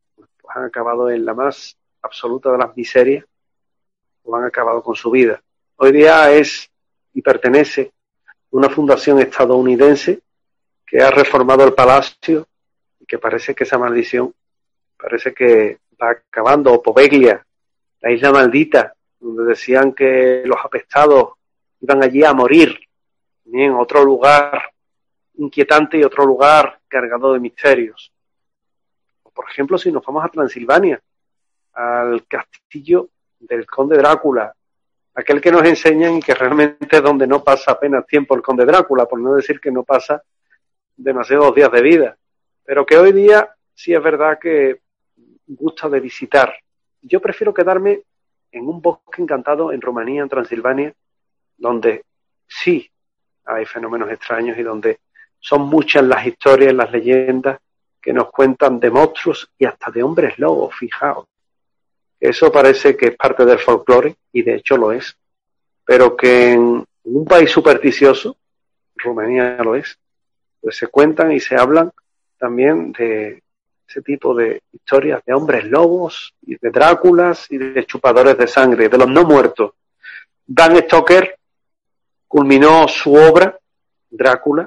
en la más absoluta de las miserias, o han acabado con su vida. Hoy día es y pertenece a una fundación estadounidense que ha reformado el palacio y que parece que esa maldición parece que va acabando. O Poveglia, la isla maldita, donde decían que los apestados iban allí a morir. Bien, otro lugar inquietante y otro lugar cargado de misterios. O por ejemplo, si nos vamos a Transilvania, al castillo del conde Drácula, aquel que nos enseñan y que realmente es donde no pasa apenas tiempo el conde Drácula, por no decir que no pasa demasiados días de vida, pero que hoy día sí es verdad que gusta de visitar. Yo prefiero quedarme en un bosque encantado en Rumanía, en Transilvania, donde sí hay fenómenos extraños y donde son muchas las historias, las leyendas que nos cuentan de monstruos y hasta de hombres lobos. Fijaos, eso parece que es parte del folclore, y de hecho lo es, pero que en un país supersticioso, Rumanía lo es, pues se cuentan y se hablan también de ese tipo de historias de hombres lobos y de Dráculas y de chupadores de sangre, de los no muertos. Bram Stoker culminó su obra, Drácula,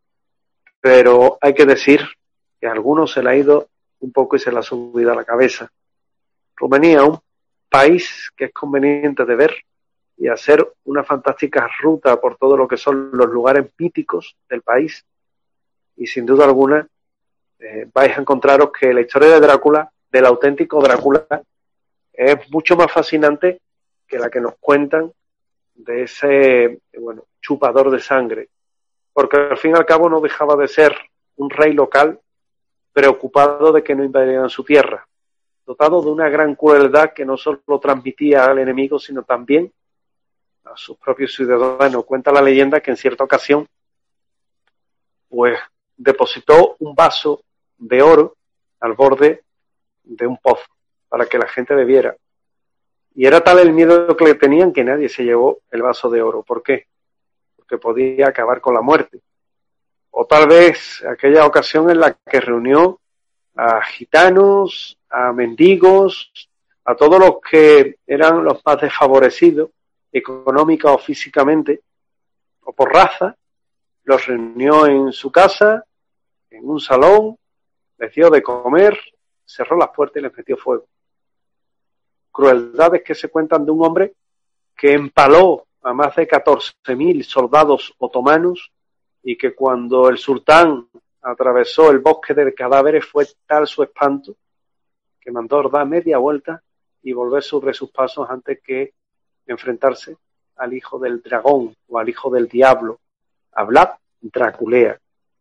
pero hay que decir que a algunos se le ha ido un poco y se le ha subido a la cabeza. Rumanía, un país que es conveniente de ver y hacer una fantástica ruta por todo lo que son los lugares míticos del país, y sin duda alguna vais a encontraros que la historia de Drácula, del auténtico Drácula, es mucho más fascinante que la que nos cuentan de ese chupador de sangre, porque al fin y al cabo no dejaba de ser un rey local preocupado de que no invadieran su tierra, dotado de una gran crueldad que no solo transmitía al enemigo, sino también a sus propios ciudadanos. Cuenta la leyenda que en cierta ocasión pues depositó un vaso de oro al borde de un pozo para que la gente bebiera. Y era tal el miedo que le tenían que nadie se llevó el vaso de oro. ¿Por qué? Porque podía acabar con la muerte. O tal vez aquella ocasión en la que reunió a gitanos, a mendigos, a todos los que eran los más desfavorecidos, económica o físicamente, o por raza, los reunió en su casa, en un salón, les dio de comer, cerró las puertas y les metió fuego. Crueldades que se cuentan de un hombre que empaló a más de 14.000 soldados otomanos y que cuando el sultán atravesó el bosque de cadáveres fue tal su espanto que mandó dar media vuelta y volver sobre sus pasos antes que enfrentarse al hijo del dragón o al hijo del diablo, a Vlad Draculea.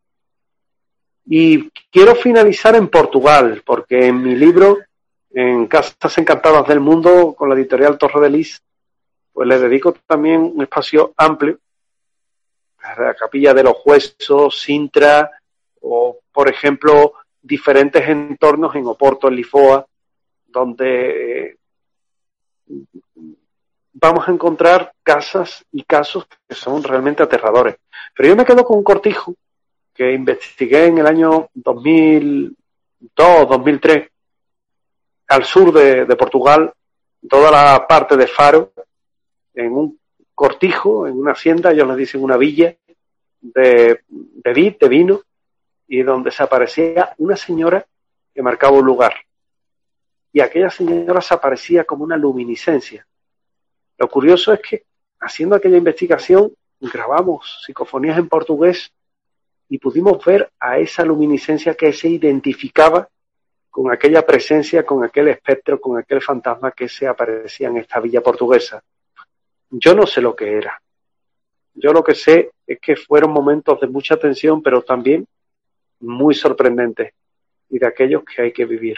Y quiero finalizar en Portugal, porque en mi libro, en Casas Encantadas del Mundo, con la editorial Torre de Lis, pues le dedico también un espacio amplio a la Capilla de los Huesos, Sintra, o, por ejemplo, diferentes entornos en Oporto, en Lisboa, donde vamos a encontrar casas y casos que son realmente aterradores. Pero yo me quedo con un cortijo que investigué en el año 2002-2003, al sur de Portugal, toda la parte de Faro, en un cortijo, en una hacienda, ellos les dicen una villa de vino, y donde se aparecía una señora que marcaba un lugar. Y aquella señora se aparecía como una luminiscencia. Lo curioso es que, haciendo aquella investigación, grabamos psicofonías en portugués y pudimos ver a esa luminiscencia que se identificaba con aquella presencia, con aquel espectro, con aquel fantasma que se aparecía en esta villa portuguesa. Yo no sé lo que era. Yo lo que sé es que fueron momentos de mucha tensión, pero también muy sorprendentes y de aquellos que hay que vivir.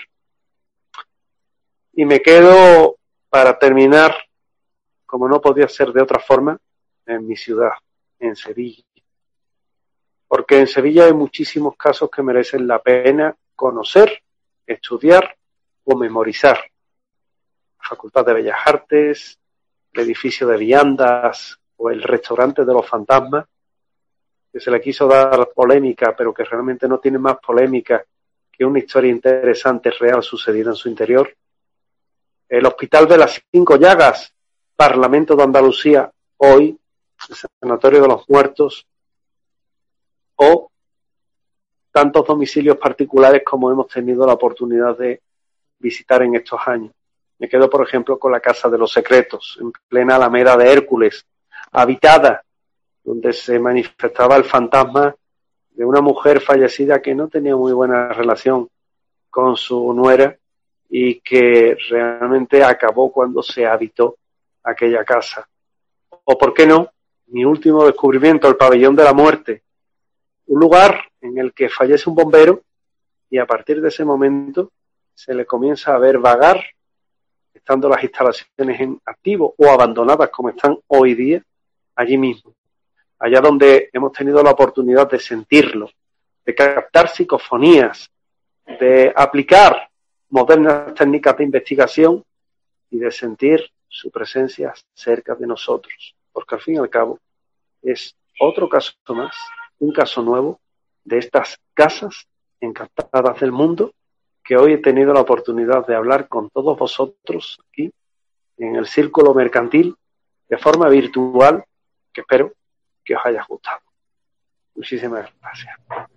Y me quedo, para terminar, como no podía ser de otra forma, en mi ciudad, en Sevilla. Porque en Sevilla hay muchísimos casos que merecen la pena conocer, estudiar o memorizar. La Facultad de Bellas Artes, el edificio de Viandas o el restaurante de los fantasmas, que se le quiso dar polémica, pero que realmente no tiene más polémica que una historia interesante, real, sucedida en su interior. El Hospital de las Cinco Llagas, Parlamento de Andalucía, hoy, el Sanatorio de los Muertos, o tantos domicilios particulares como hemos tenido la oportunidad de visitar en estos años. Me quedo, por ejemplo, con la Casa de los Secretos, en plena Alameda de Hércules, habitada, donde se manifestaba el fantasma de una mujer fallecida que no tenía muy buena relación con su nuera y que realmente acabó cuando se habitó aquella casa. O, ¿por qué no?, mi último descubrimiento, el Pabellón de la Muerte, un lugar en el que fallece un bombero y a partir de ese momento se le comienza a ver vagar, estando las instalaciones en activo o abandonadas como están hoy día, allí mismo. Allá donde hemos tenido la oportunidad de sentirlo, de captar psicofonías, de aplicar modernas técnicas de investigación y de sentir su presencia cerca de nosotros. Porque al fin y al cabo es otro caso más, un caso nuevo de estas casas encantadas del mundo que hoy he tenido la oportunidad de hablar con todos vosotros aquí en el Círculo Mercantil de forma virtual, que espero que os haya gustado. Muchísimas gracias.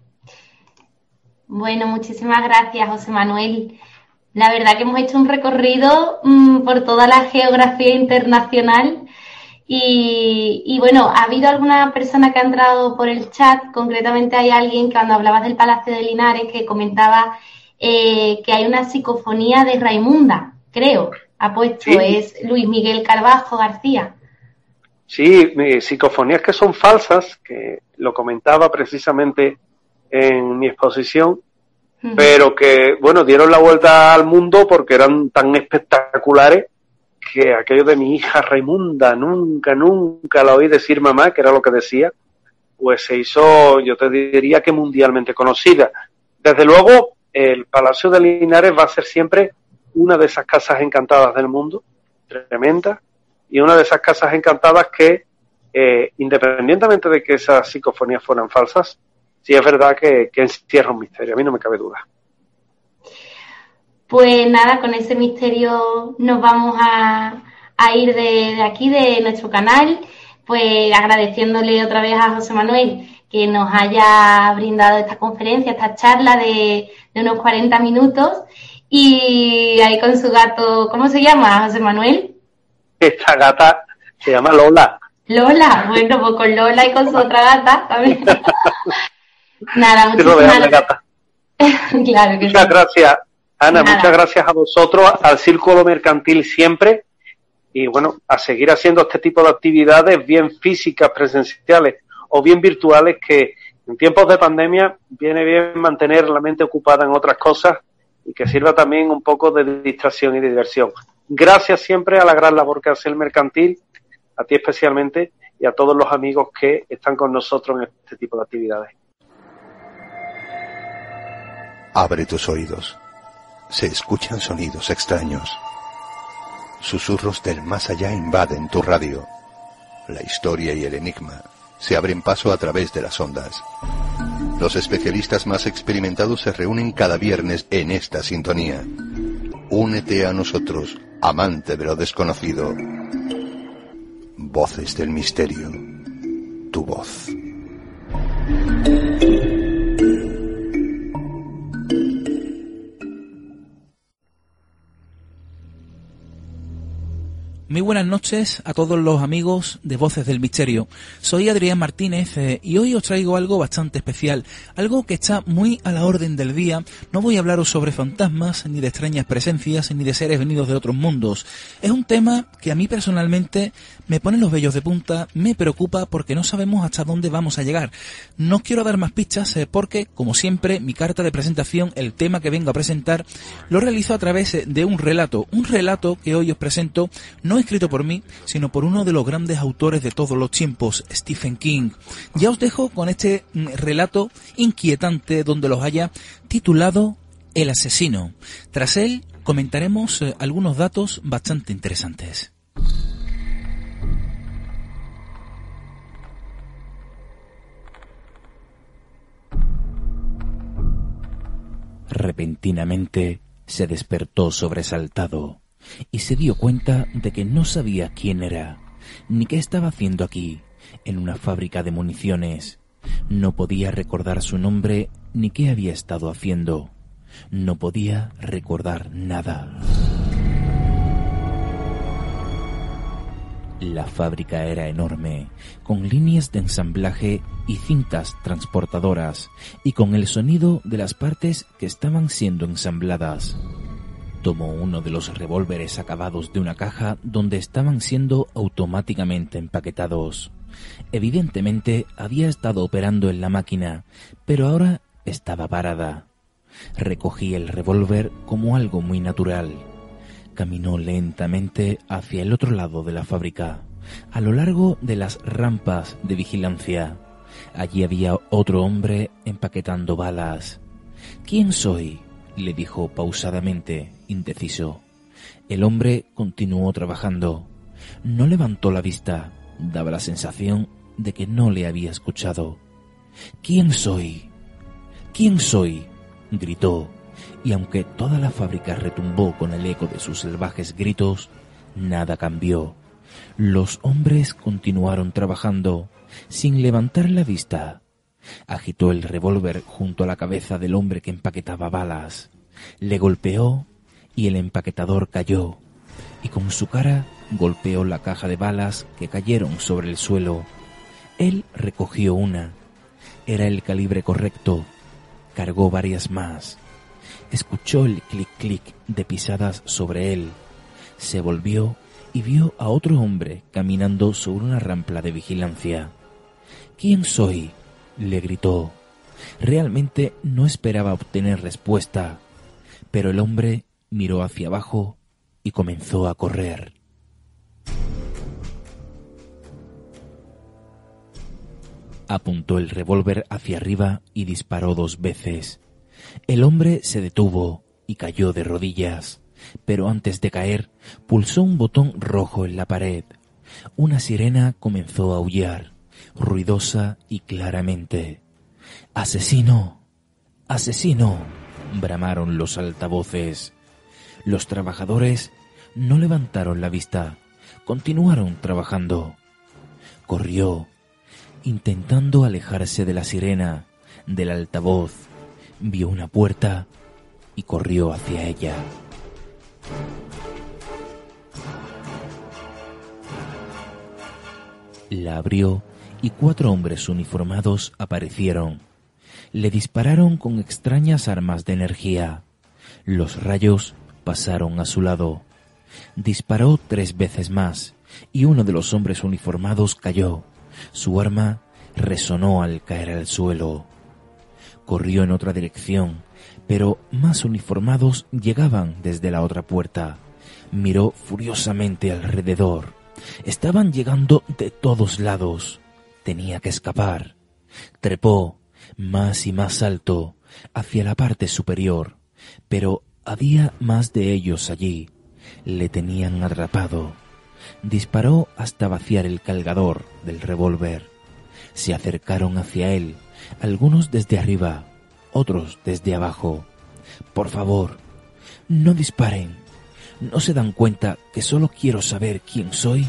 Bueno, muchísimas gracias, José Manuel. La verdad que hemos hecho un recorrido por toda la geografía internacional y bueno, ha habido alguna persona que ha entrado por el chat, concretamente hay alguien que cuando hablabas del Palacio de Linares que comentaba que hay una psicofonía de Raimunda, creo, ha puesto, sí. Es Luis Miguel Carvajo García. Sí, psicofonías que son falsas, que lo comentaba precisamente en mi exposición, pero que, bueno, dieron la vuelta al mundo porque eran tan espectaculares que aquello de mi hija Raimunda, nunca la oí decir mamá, que era lo que decía, pues se hizo, yo te diría que mundialmente conocida. Desde luego, el Palacio de Linares va a ser siempre una de esas casas encantadas del mundo, tremenda, y una de esas casas encantadas que, independientemente de que esas psicofonías fueran falsas, sí es verdad que encierra un misterio, a mí no me cabe duda. Pues nada, con ese misterio nos vamos a ir de aquí, de nuestro canal, pues agradeciéndole otra vez a José Manuel que nos haya brindado esta conferencia, esta charla de unos 40 minutos, y ahí con su gato, ¿cómo se llama, José Manuel? Esta gata Se llama Lola. Lola, bueno, pues con Lola y con su otra gata también. Nada, muchísimas gracias. Claro que muchas gracias, Ana, muchas gracias a vosotros, al Círculo Mercantil siempre, y bueno, a seguir haciendo este tipo de actividades, bien físicas, presenciales o bien virtuales, que en tiempos de pandemia viene bien mantener la mente ocupada en otras cosas y que sirva también un poco de distracción y de diversión. Gracias siempre a la gran labor que hace el Mercantil, a ti especialmente, y a todos los amigos que están con nosotros en este tipo de actividades. Abre tus oídos. Se escuchan sonidos extraños. Susurros del más allá invaden tu radio. La historia y el enigma se abren paso a través de las ondas. Los especialistas más experimentados se reúnen cada viernes en esta sintonía. Únete a nosotros, amante de lo desconocido. Voces del misterio. Tu voz. Muy buenas noches a todos los amigos de Voces del Misterio. Soy Adrián Martínez y hoy os traigo algo bastante especial, algo que está muy a la orden del día. No voy a hablaros sobre fantasmas, ni de extrañas presencias, ni de seres venidos de otros mundos. Es un tema que a mí personalmente me pone los vellos de punta, me preocupa porque no sabemos hasta dónde vamos a llegar. No os quiero dar más pistas porque, como siempre, mi carta de presentación, el tema que vengo a presentar, lo realizo a través de un relato que hoy os presento, no escrito por mí, sino por uno de los grandes autores de todos los tiempos, Stephen King. Ya os dejo con este relato inquietante donde los haya, titulado El asesino. Tras él comentaremos algunos datos bastante interesantes. Repentinamente se despertó sobresaltado y se dio cuenta de que no sabía quién era, ni qué estaba haciendo aquí, en una fábrica de municiones. No podía recordar su nombre ni qué había estado haciendo. No podía recordar nada. La fábrica era enorme, con líneas de ensamblaje y cintas transportadoras, y con el sonido de las partes que estaban siendo ensambladas. Tomó uno de los revólveres acabados de una caja donde estaban siendo automáticamente empaquetados. Evidentemente había estado operando en la máquina, pero ahora estaba parada. Recogí el revólver como algo muy natural. Caminó lentamente hacia el otro lado de la fábrica, a lo largo de las rampas de vigilancia. Allí había otro hombre empaquetando balas. ¿Quién soy?, le dijo pausadamente, indeciso. El hombre continuó trabajando. No levantó la vista. Daba la sensación de que no le había escuchado. ¿Quién soy? ¿Quién soy?, gritó, y aunque toda la fábrica retumbó con el eco de sus salvajes gritos, nada cambió. Los hombres continuaron trabajando, sin levantar la vista. Agitó el revólver junto a la cabeza del hombre que empaquetaba balas. Le golpeó y el empaquetador cayó, y con su cara golpeó la caja de balas que cayeron sobre el suelo. Él recogió una. Era el calibre correcto. Cargó varias más. Escuchó el clic-clic de pisadas sobre él. Se volvió y vio a otro hombre caminando sobre una rampa de vigilancia. ¿Quién soy?, le gritó. Realmente no esperaba obtener respuesta, pero el hombre miró hacia abajo y comenzó a correr. Apuntó el revólver hacia arriba y disparó 2 veces. El hombre se detuvo y cayó de rodillas, pero antes de caer, pulsó un botón rojo en la pared. Una sirena comenzó a aullar, ruidosa y claramente. ¡Asesino! ¡Asesino!, bramaron los altavoces. Los trabajadores no levantaron la vista, continuaron trabajando. Corrió, intentando alejarse de la sirena, del altavoz. Vio una puerta y corrió hacia ella. La abrió y 4 hombres uniformados aparecieron. Le dispararon con extrañas armas de energía. Los rayos pasaron a su lado. Disparó 3 veces más y uno de los hombres uniformados cayó. Su arma resonó al caer al suelo. Corrió en otra dirección, pero más uniformados llegaban desde la otra puerta. Miró furiosamente alrededor. Estaban llegando de todos lados. Tenía que escapar. Trepó más y más alto hacia la parte superior, pero había más de ellos allí. Le tenían atrapado. Disparó hasta vaciar el cargador del revólver. Se acercaron hacia él, algunos desde arriba, otros desde abajo. Por favor, no disparen. ¿No se dan cuenta que solo quiero saber quién soy?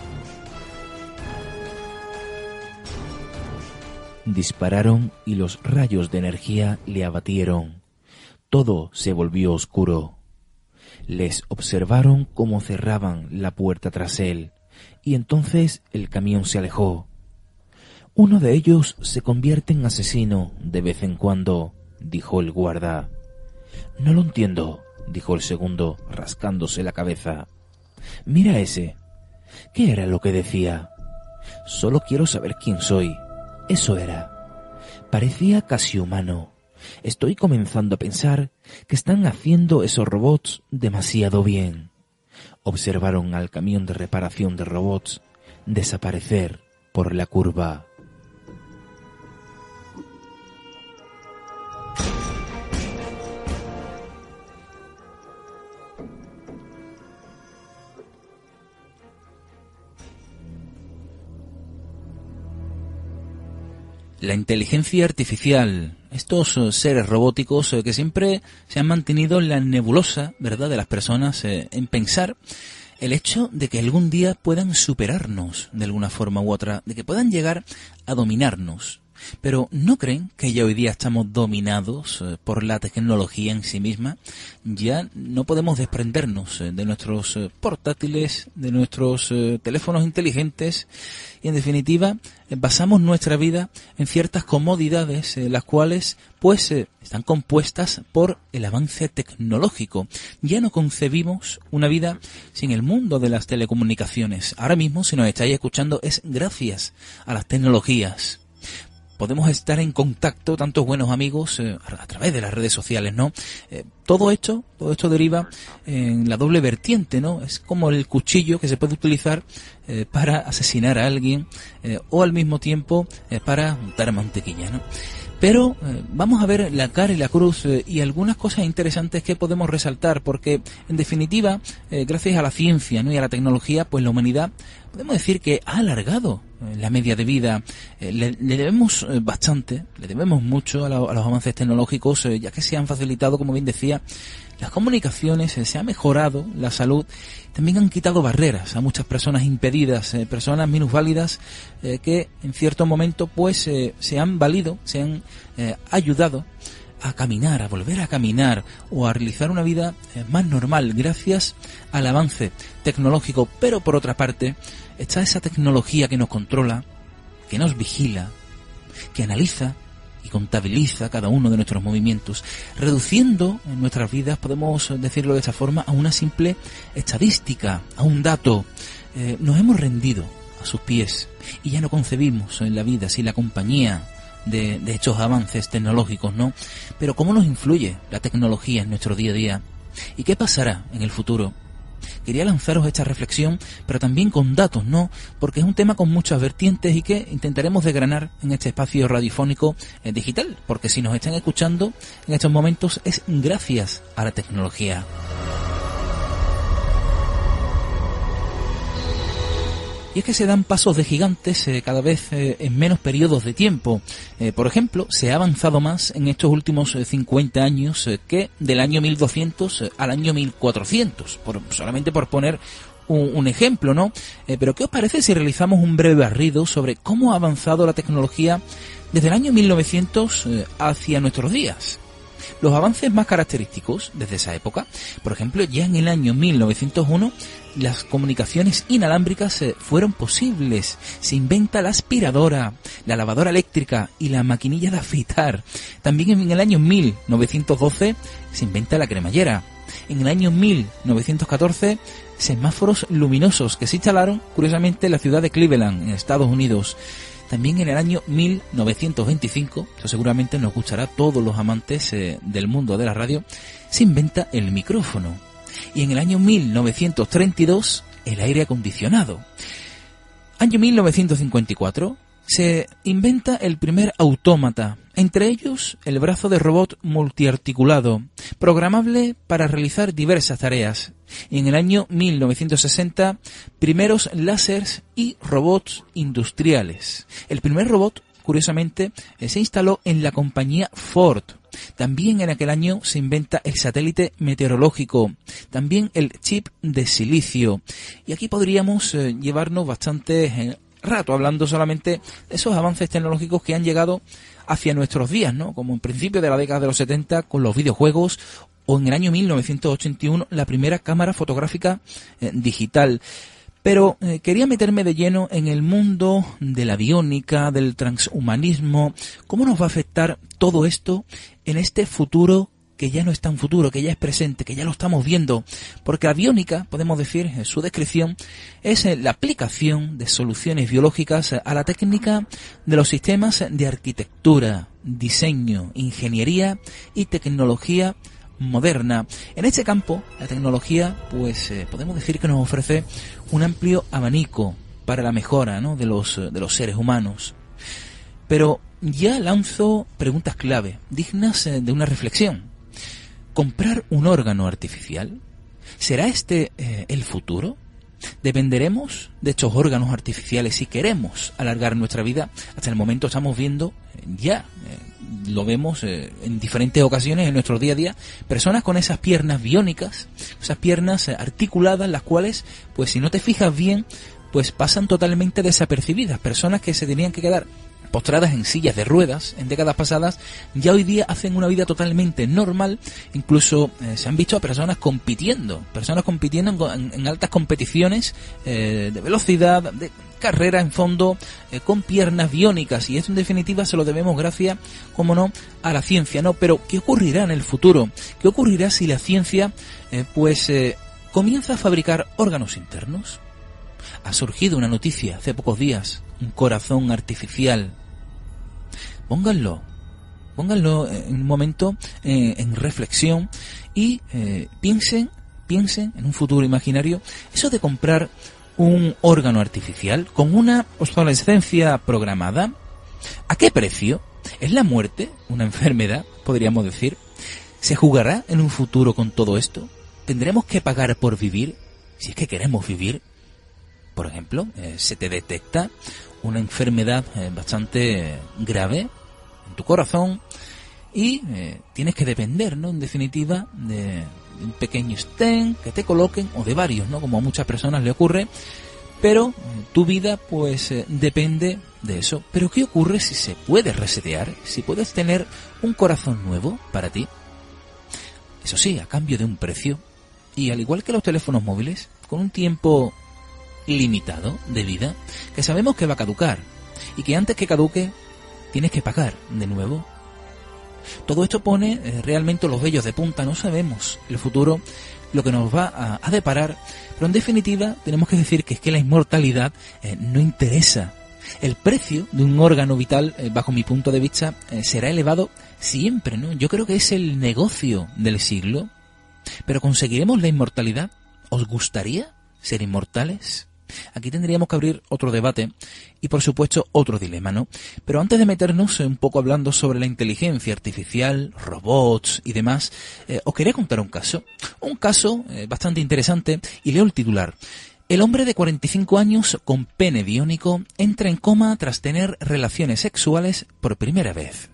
Dispararon y los rayos de energía le abatieron. Todo se volvió oscuro. Les observaron cómo cerraban la puerta tras él, y entonces el camión se alejó. Uno de ellos se convierte en asesino de vez en cuando, dijo el guarda. No lo entiendo, dijo el segundo, rascándose la cabeza. Mira ese. ¿Qué era lo que decía? Solo quiero saber quién soy. Eso era. Parecía casi humano. Estoy comenzando a pensar que están haciendo esos robots demasiado bien. Observaron al camión de reparación de robots desaparecer por la curva. La inteligencia artificial, estos seres robóticos que siempre se han mantenido en la nebulosa, ¿verdad?, de las personas en pensar el hecho de que algún día puedan superarnos de alguna forma u otra, de que puedan llegar a dominarnos. Pero ¿no creen que ya hoy día estamos dominados por la tecnología en sí misma? Ya no podemos desprendernos de nuestros portátiles, de nuestros teléfonos inteligentes y en definitiva basamos nuestra vida en ciertas comodidades las cuales pues están compuestas por el avance tecnológico. Ya no concebimos una vida sin el mundo de las telecomunicaciones. Ahora mismo, si nos estáis escuchando, es gracias a las tecnologías. Podemos estar en contacto, tantos buenos amigos, a través de las redes sociales, ¿no? Todo esto deriva en la doble vertiente, ¿no? Es como el cuchillo que se puede utilizar para asesinar a alguien o al mismo tiempo para untar mantequilla, ¿no? Pero vamos a ver la cara y la cruz y algunas cosas interesantes que podemos resaltar, porque en definitiva, gracias a la ciencia, ¿no?, y a la tecnología, pues la humanidad podemos decir que ha alargado la media de vida. Le debemos bastante, le debemos mucho a los avances tecnológicos, ya que se han facilitado, como bien decía, las comunicaciones, se ha mejorado la salud, también han quitado barreras a muchas personas impedidas, personas minusválidas que en cierto momento pues se han valido, se han ayudado a caminar, a volver a caminar o a realizar una vida más normal gracias al avance tecnológico. Pero por otra parte está esa tecnología que nos controla, que nos vigila, que analiza y contabiliza cada uno de nuestros movimientos, reduciendo en nuestras vidas, podemos decirlo de esta forma, a una simple estadística, a un dato. Nos hemos rendido a sus pies y ya no concebimos en la vida sin la compañía de estos avances tecnológicos, ¿no? Pero ¿cómo nos influye la tecnología en nuestro día a día? ¿Y qué pasará en el futuro? Quería lanzaros esta reflexión, pero también con datos, ¿no? Porque es un tema con muchas vertientes y que intentaremos desgranar en este espacio radiofónico digital, porque si nos están escuchando en estos momentos es gracias a la tecnología. Y es que se dan pasos de gigantes cada vez en menos periodos de tiempo. Por ejemplo, se ha avanzado más en estos últimos 50 años que del año 1200 al año 1400, solamente por poner un ejemplo, ¿no? Pero ¿qué os parece si realizamos un breve barrido sobre cómo ha avanzado la tecnología desde el año 1900 hacia nuestros días? Los avances más característicos desde esa época, por ejemplo, ya en el año 1901, las comunicaciones inalámbricas fueron posibles. Se inventa la aspiradora, la lavadora eléctrica y la maquinilla de afeitar. También en el año 1912 se inventa la cremallera. En el año 1914, semáforos luminosos que se instalaron, curiosamente, en la ciudad de Cleveland, en Estados Unidos. También en el año 1925, esto seguramente nos gustará a todos los amantes del mundo de la radio, se inventa el micrófono. Y en el año 1932, el aire acondicionado. Año 1954, se inventa el primer autómata, entre ellos el brazo de robot multiarticulado, programable para realizar diversas tareas. Y en el año 1960, primeros láseres y robots industriales. El primer robot, curiosamente, se instaló en la compañía Ford. También en aquel año se inventa el satélite meteorológico, también el chip de silicio. Y aquí podríamos llevarnos bastante rato hablando solamente de esos avances tecnológicos que han llegado hacia nuestros días, ¿no? Como en principio de la década de los 70 con los videojuegos, o en el año 1981 la primera cámara fotográfica digital. Pero quería meterme de lleno en el mundo de la biónica, del transhumanismo. ¿Cómo nos va a afectar todo esto en este futuro que ya no es tan futuro, que ya es presente, que ya lo estamos viendo? Porque la biónica, podemos decir, en su descripción, es la aplicación de soluciones biológicas a la técnica de los sistemas de arquitectura, diseño, ingeniería y tecnología moderna. En este campo, la tecnología, pues podemos decir que nos ofrece un amplio abanico para la mejora, ¿no?, de los seres humanos. Pero ya lanzo preguntas clave, dignas de una reflexión. ¿Comprar un órgano artificial? ¿Será este el futuro? ¿Dependeremos de estos órganos artificiales si queremos alargar nuestra vida? Hasta el momento estamos viendo, lo vemos en diferentes ocasiones en nuestro día a día, personas con esas piernas biónicas, esas piernas articuladas, las cuales, pues si no te fijas bien, pues pasan totalmente desapercibidas. Personas que se tenían que quedar postradas en sillas de ruedas en décadas pasadas, ya hoy día hacen una vida totalmente normal. Incluso se han visto a personas compitiendo en altas competiciones de velocidad, de carrera en fondo, con piernas biónicas, y esto en definitiva se lo debemos gracias, como no, a la ciencia, ¿no? Pero ¿qué ocurrirá en el futuro? ¿Qué ocurrirá si la ciencia comienza a fabricar órganos internos? Ha surgido una noticia hace pocos días, un corazón artificial. Pónganlo en un momento en reflexión y piensen en un futuro imaginario, eso de comprar un órgano artificial con una obsolescencia programada. ¿A qué precio? ¿Es la muerte una enfermedad, podríamos decir? ¿Se jugará en un futuro con todo esto? ¿Tendremos que pagar por vivir, si es que queremos vivir? Por ejemplo, se te detecta una enfermedad bastante grave en tu corazón y tienes que depender, ¿no?, en definitiva, de un pequeño stent que te coloquen, o de varios, ¿no?, como a muchas personas le ocurre, pero tu vida pues depende de eso. Pero ¿qué ocurre si se puede resetear? Si puedes tener un corazón nuevo para ti, eso sí, a cambio de un precio, y al igual que los teléfonos móviles, con un tiempo limitado de vida que sabemos que va a caducar, y que antes que caduque tienes que pagar de nuevo. Todo esto pone realmente los vellos de punta. No sabemos el futuro, lo que nos va a deparar, pero en definitiva tenemos que decir que es que la inmortalidad no interesa. El precio de un órgano vital, bajo mi punto de vista, será elevado siempre, ¿no? Yo creo que es el negocio del siglo. Pero ¿conseguiremos la inmortalidad? ¿Os gustaría ser inmortales? Aquí tendríamos que abrir otro debate y, por supuesto, otro dilema, ¿no? Pero antes de meternos un poco hablando sobre la inteligencia artificial, robots y demás, os quería contar un caso bastante interesante, y leo el titular. El hombre de 45 años con pene biónico entra en coma tras tener relaciones sexuales por primera vez.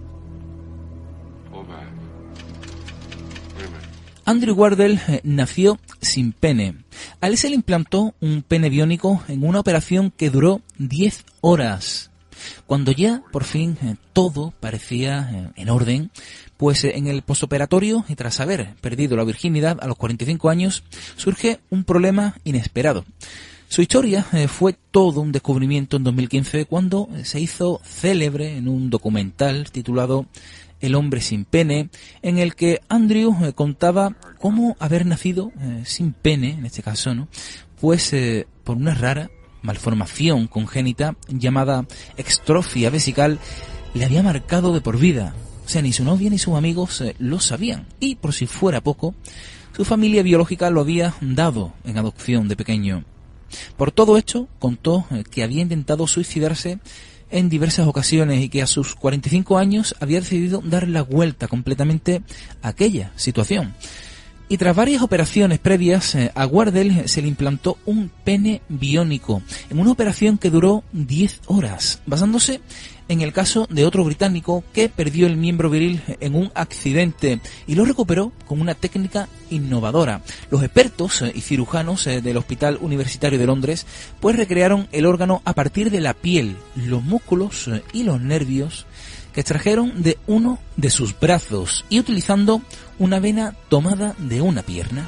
Andrew Wardell nació sin pene. A él se le implantó un pene biónico en una operación que duró 10 horas. Cuando ya, por fin, todo parecía en orden, pues en el postoperatorio, y tras haber perdido la virginidad a los 45 años, surge un problema inesperado. Su historia fue todo un descubrimiento en 2015 cuando se hizo célebre en un documental titulado El hombre sin pene, en el que Andrew contaba cómo haber nacido sin pene, en este caso, ¿no? Pues por una rara malformación congénita llamada extrofia vesical le había marcado de por vida. O sea, ni su novia ni sus amigos lo sabían. Y por si fuera poco, su familia biológica lo había dado en adopción de pequeño. Por todo esto, contó que había intentado suicidarse en diversas ocasiones y que a sus 45 años había decidido dar la vuelta completamente a aquella situación. Y tras varias operaciones previas, a Wardell se le implantó un pene biónico, en una operación que duró 10 horas, basándose en el caso de otro británico que perdió el miembro viril en un accidente y lo recuperó con una técnica innovadora. Los expertos y cirujanos del Hospital Universitario de Londres pues recrearon el órgano a partir de la piel, los músculos y los nervios que extrajeron de uno de sus brazos y utilizando una vena tomada de una pierna.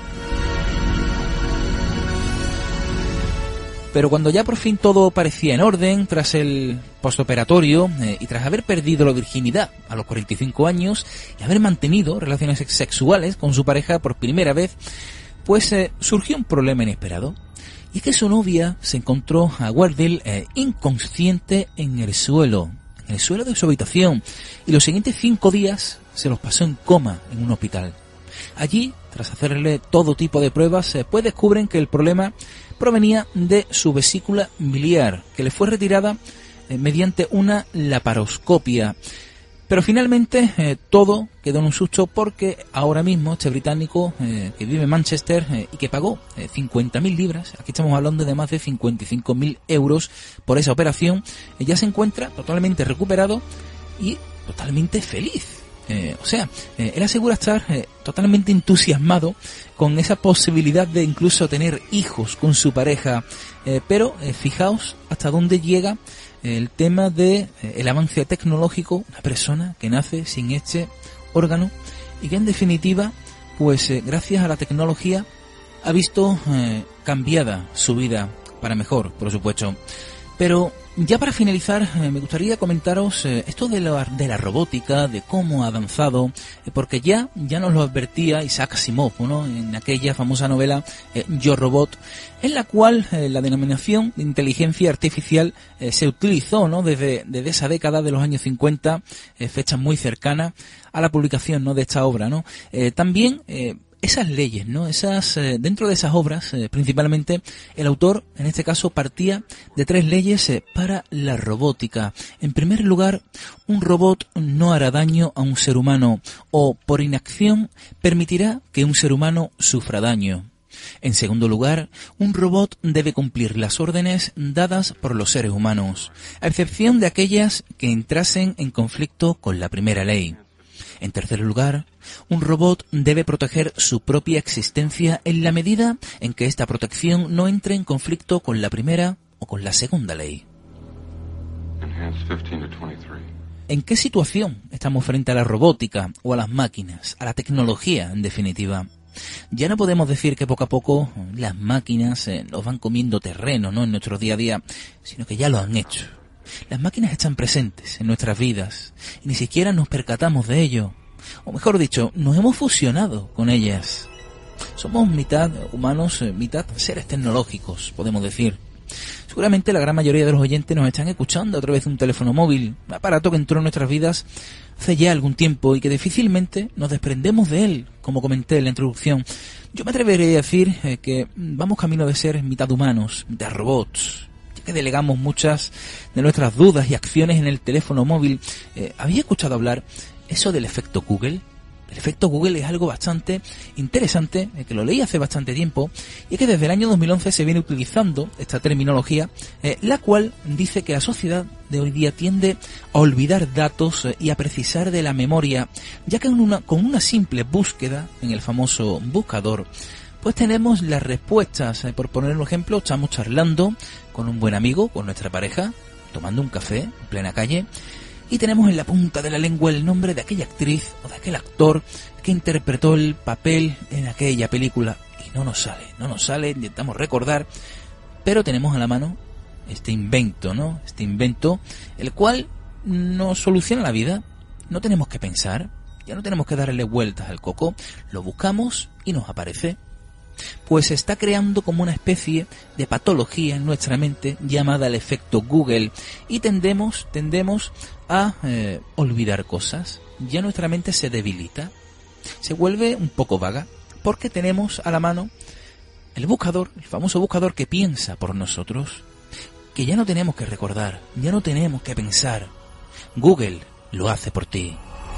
Pero cuando ya por fin todo parecía en orden, tras el postoperatorio y tras haber perdido la virginidad a los 45 años y haber mantenido relaciones sexuales con su pareja por primera vez, pues surgió un problema inesperado. Y es que su novia se encontró a Wardell inconsciente en el suelo de su habitación, y los siguientes 5 días se los pasó en coma en un hospital. Allí, tras hacerle todo tipo de pruebas, pues descubren que el problema provenía de su vesícula biliar, que le fue retirada mediante una laparoscopia. Pero finalmente todo quedó en un susto porque ahora mismo este británico que vive en Manchester y que pagó 50.000 libras, aquí estamos hablando de más de 55.000 euros por esa operación, ya se encuentra totalmente recuperado y totalmente feliz. Él asegura estar totalmente entusiasmado con esa posibilidad de incluso tener hijos con su pareja, pero fijaos hasta dónde llega el tema de el avance tecnológico, una persona que nace sin este órgano y que en definitiva, pues gracias a la tecnología ha visto cambiada su vida para mejor, por supuesto. Pero ya para finalizar, me gustaría comentaros esto de la robótica, de cómo ha avanzado, porque ya nos lo advertía Isaac Asimov, ¿no?, en aquella famosa novela Yo Robot, en la cual la denominación de inteligencia artificial se utilizó, ¿no?, desde esa década de los años 50, fecha muy cercana a la publicación, ¿no?, de esta obra, ¿no? También esas leyes, ¿no? Dentro de esas obras, principalmente, el autor, en este caso, partía de 3 leyes para la robótica. En primer lugar, un robot no hará daño a un ser humano o, por inacción, permitirá que un ser humano sufra daño. En segundo lugar, un robot debe cumplir las órdenes dadas por los seres humanos, a excepción de aquellas que entrasen en conflicto con la primera ley. En tercer lugar, un robot debe proteger su propia existencia en la medida en que esta protección no entre en conflicto con la primera o con la segunda ley. ¿En qué situación estamos frente a la robótica o a las máquinas, a la tecnología, en definitiva? Ya no podemos decir que poco a poco las máquinas nos van comiendo terreno, ¿no?, en nuestro día a día, sino que ya lo han hecho. Las máquinas están presentes en nuestras vidas y ni siquiera nos percatamos de ello. O mejor dicho, nos hemos fusionado con ellas. Somos mitad humanos, mitad seres tecnológicos, podemos decir. Seguramente la gran mayoría de los oyentes nos están escuchando a través de un teléfono móvil, un aparato que entró en nuestras vidas hace ya algún tiempo y que difícilmente nos desprendemos de él, como comenté en la introducción. Yo me atrevería a decir que vamos camino de ser mitad humanos, mitad robots, que delegamos muchas de nuestras dudas y acciones en el teléfono móvil. ¿Había escuchado hablar eso del efecto Google? El efecto Google es algo bastante interesante, que lo leí hace bastante tiempo, y es que desde el año 2011 se viene utilizando esta terminología, la cual dice que la sociedad de hoy día tiende a olvidar datos y a precisar de la memoria, ya que con una simple búsqueda en el famoso buscador, pues tenemos las respuestas. Por poner un ejemplo, estamos charlando con un buen amigo, con nuestra pareja, tomando un café en plena calle, y tenemos en la punta de la lengua el nombre de aquella actriz o de aquel actor que interpretó el papel en aquella película, y no nos sale, intentamos recordar, pero tenemos a la mano este invento, ¿no? Este invento, el cual nos soluciona la vida. No tenemos que pensar, ya no tenemos que darle vueltas al coco, lo buscamos y nos aparece. Pues se está creando como una especie de patología en nuestra mente llamada el efecto Google, y tendemos a olvidar cosas. Ya nuestra mente se debilita, se vuelve un poco vaga, porque tenemos a la mano el buscador, el famoso buscador que piensa por nosotros, que ya no tenemos que recordar, ya no tenemos que pensar. Google lo hace por ti.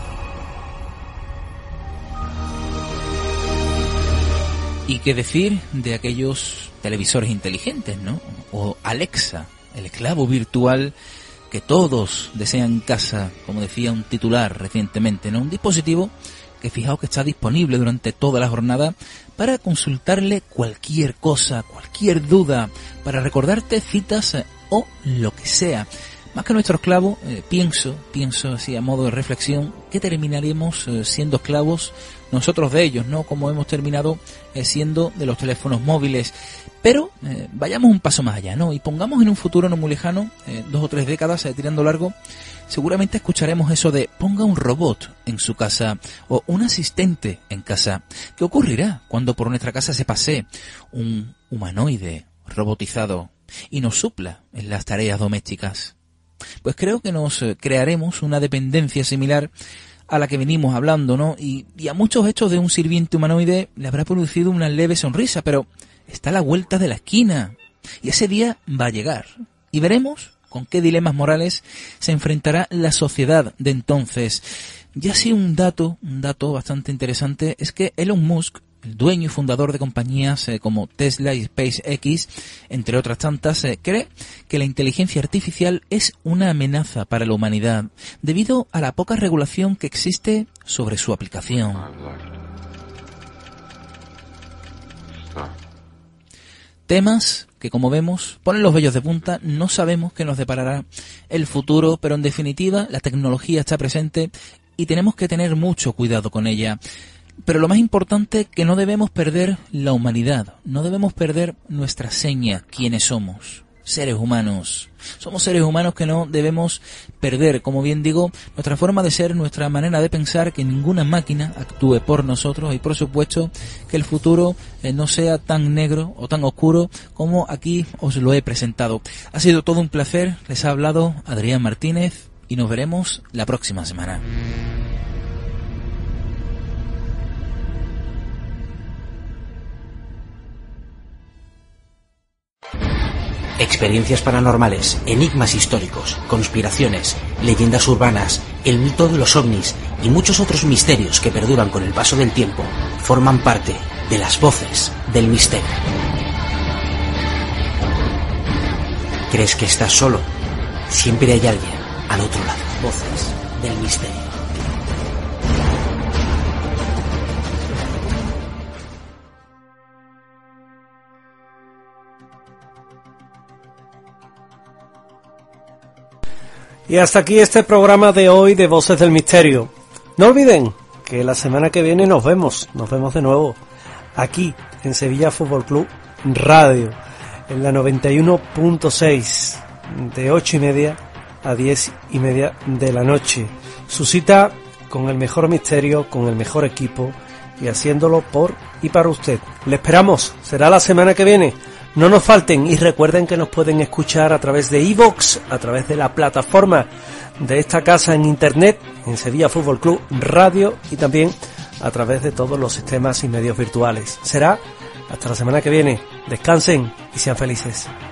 ¿Y qué decir de aquellos televisores inteligentes, ¿no? O Alexa, el esclavo virtual que todos desean en casa, como decía un titular recientemente, ¿no? Un dispositivo que fijaos que está disponible durante toda la jornada para consultarle cualquier cosa, cualquier duda, para recordarte citas o lo que sea. Más que nuestro esclavo, pienso así a modo de reflexión, que terminaremos siendo esclavos nosotros de ellos, ¿no? Como hemos terminado siendo de los teléfonos móviles. Pero vayamos un paso más allá, ¿no? Y pongamos en un futuro no muy lejano, 2 o 3 décadas tirando largo, seguramente escucharemos eso de ponga un robot en su casa o un asistente en casa. ¿Qué ocurrirá cuando por nuestra casa se pasee un humanoide robotizado y nos supla en las tareas domésticas? Pues creo que nos crearemos una dependencia similar a la que venimos hablando, ¿no? Y a muchos hechos de un sirviente humanoide le habrá producido una leve sonrisa, pero está a la vuelta de la esquina y ese día va a llegar. Y veremos con qué dilemas morales se enfrentará la sociedad de entonces. Ya sí, un dato bastante interesante es que Elon Musk, el dueño y fundador de compañías como Tesla y SpaceX, entre otras tantas, cree que la inteligencia artificial es una amenaza para la humanidad debido a la poca regulación que existe sobre su aplicación. Temas que, como vemos, ponen los vellos de punta. No sabemos qué nos deparará el futuro, pero en definitiva la tecnología está presente y tenemos que tener mucho cuidado con ella. Pero lo más importante, que no debemos perder la humanidad, no debemos perder nuestra seña, quiénes somos, seres humanos. Somos seres humanos que no debemos perder, como bien digo, nuestra forma de ser, nuestra manera de pensar, que ninguna máquina actúe por nosotros y, por supuesto, que el futuro no sea tan negro o tan oscuro como aquí os lo he presentado. Ha sido todo un placer, les ha hablado Adrián Martínez y nos veremos la próxima semana. Experiencias paranormales, enigmas históricos, conspiraciones, leyendas urbanas, el mito de los ovnis y muchos otros misterios que perduran con el paso del tiempo forman parte de las voces del misterio. ¿Crees que estás solo? Siempre hay alguien al otro lado. Voces del misterio. Y hasta aquí este programa de hoy de Voces del Misterio. No olviden que la semana que viene nos vemos de nuevo aquí en Sevilla Fútbol Club Radio, en la 91.6, de 8:30 a 10:30 de la noche. Su cita con el mejor misterio, con el mejor equipo y haciéndolo por y para usted. Le esperamos, será la semana que viene. No nos falten y recuerden que nos pueden escuchar a través de iVoox, a través de la plataforma de esta casa en internet, en Sevilla Fútbol Club Radio, y también a través de todos los sistemas y medios virtuales. Será hasta la semana que viene. Descansen y sean felices.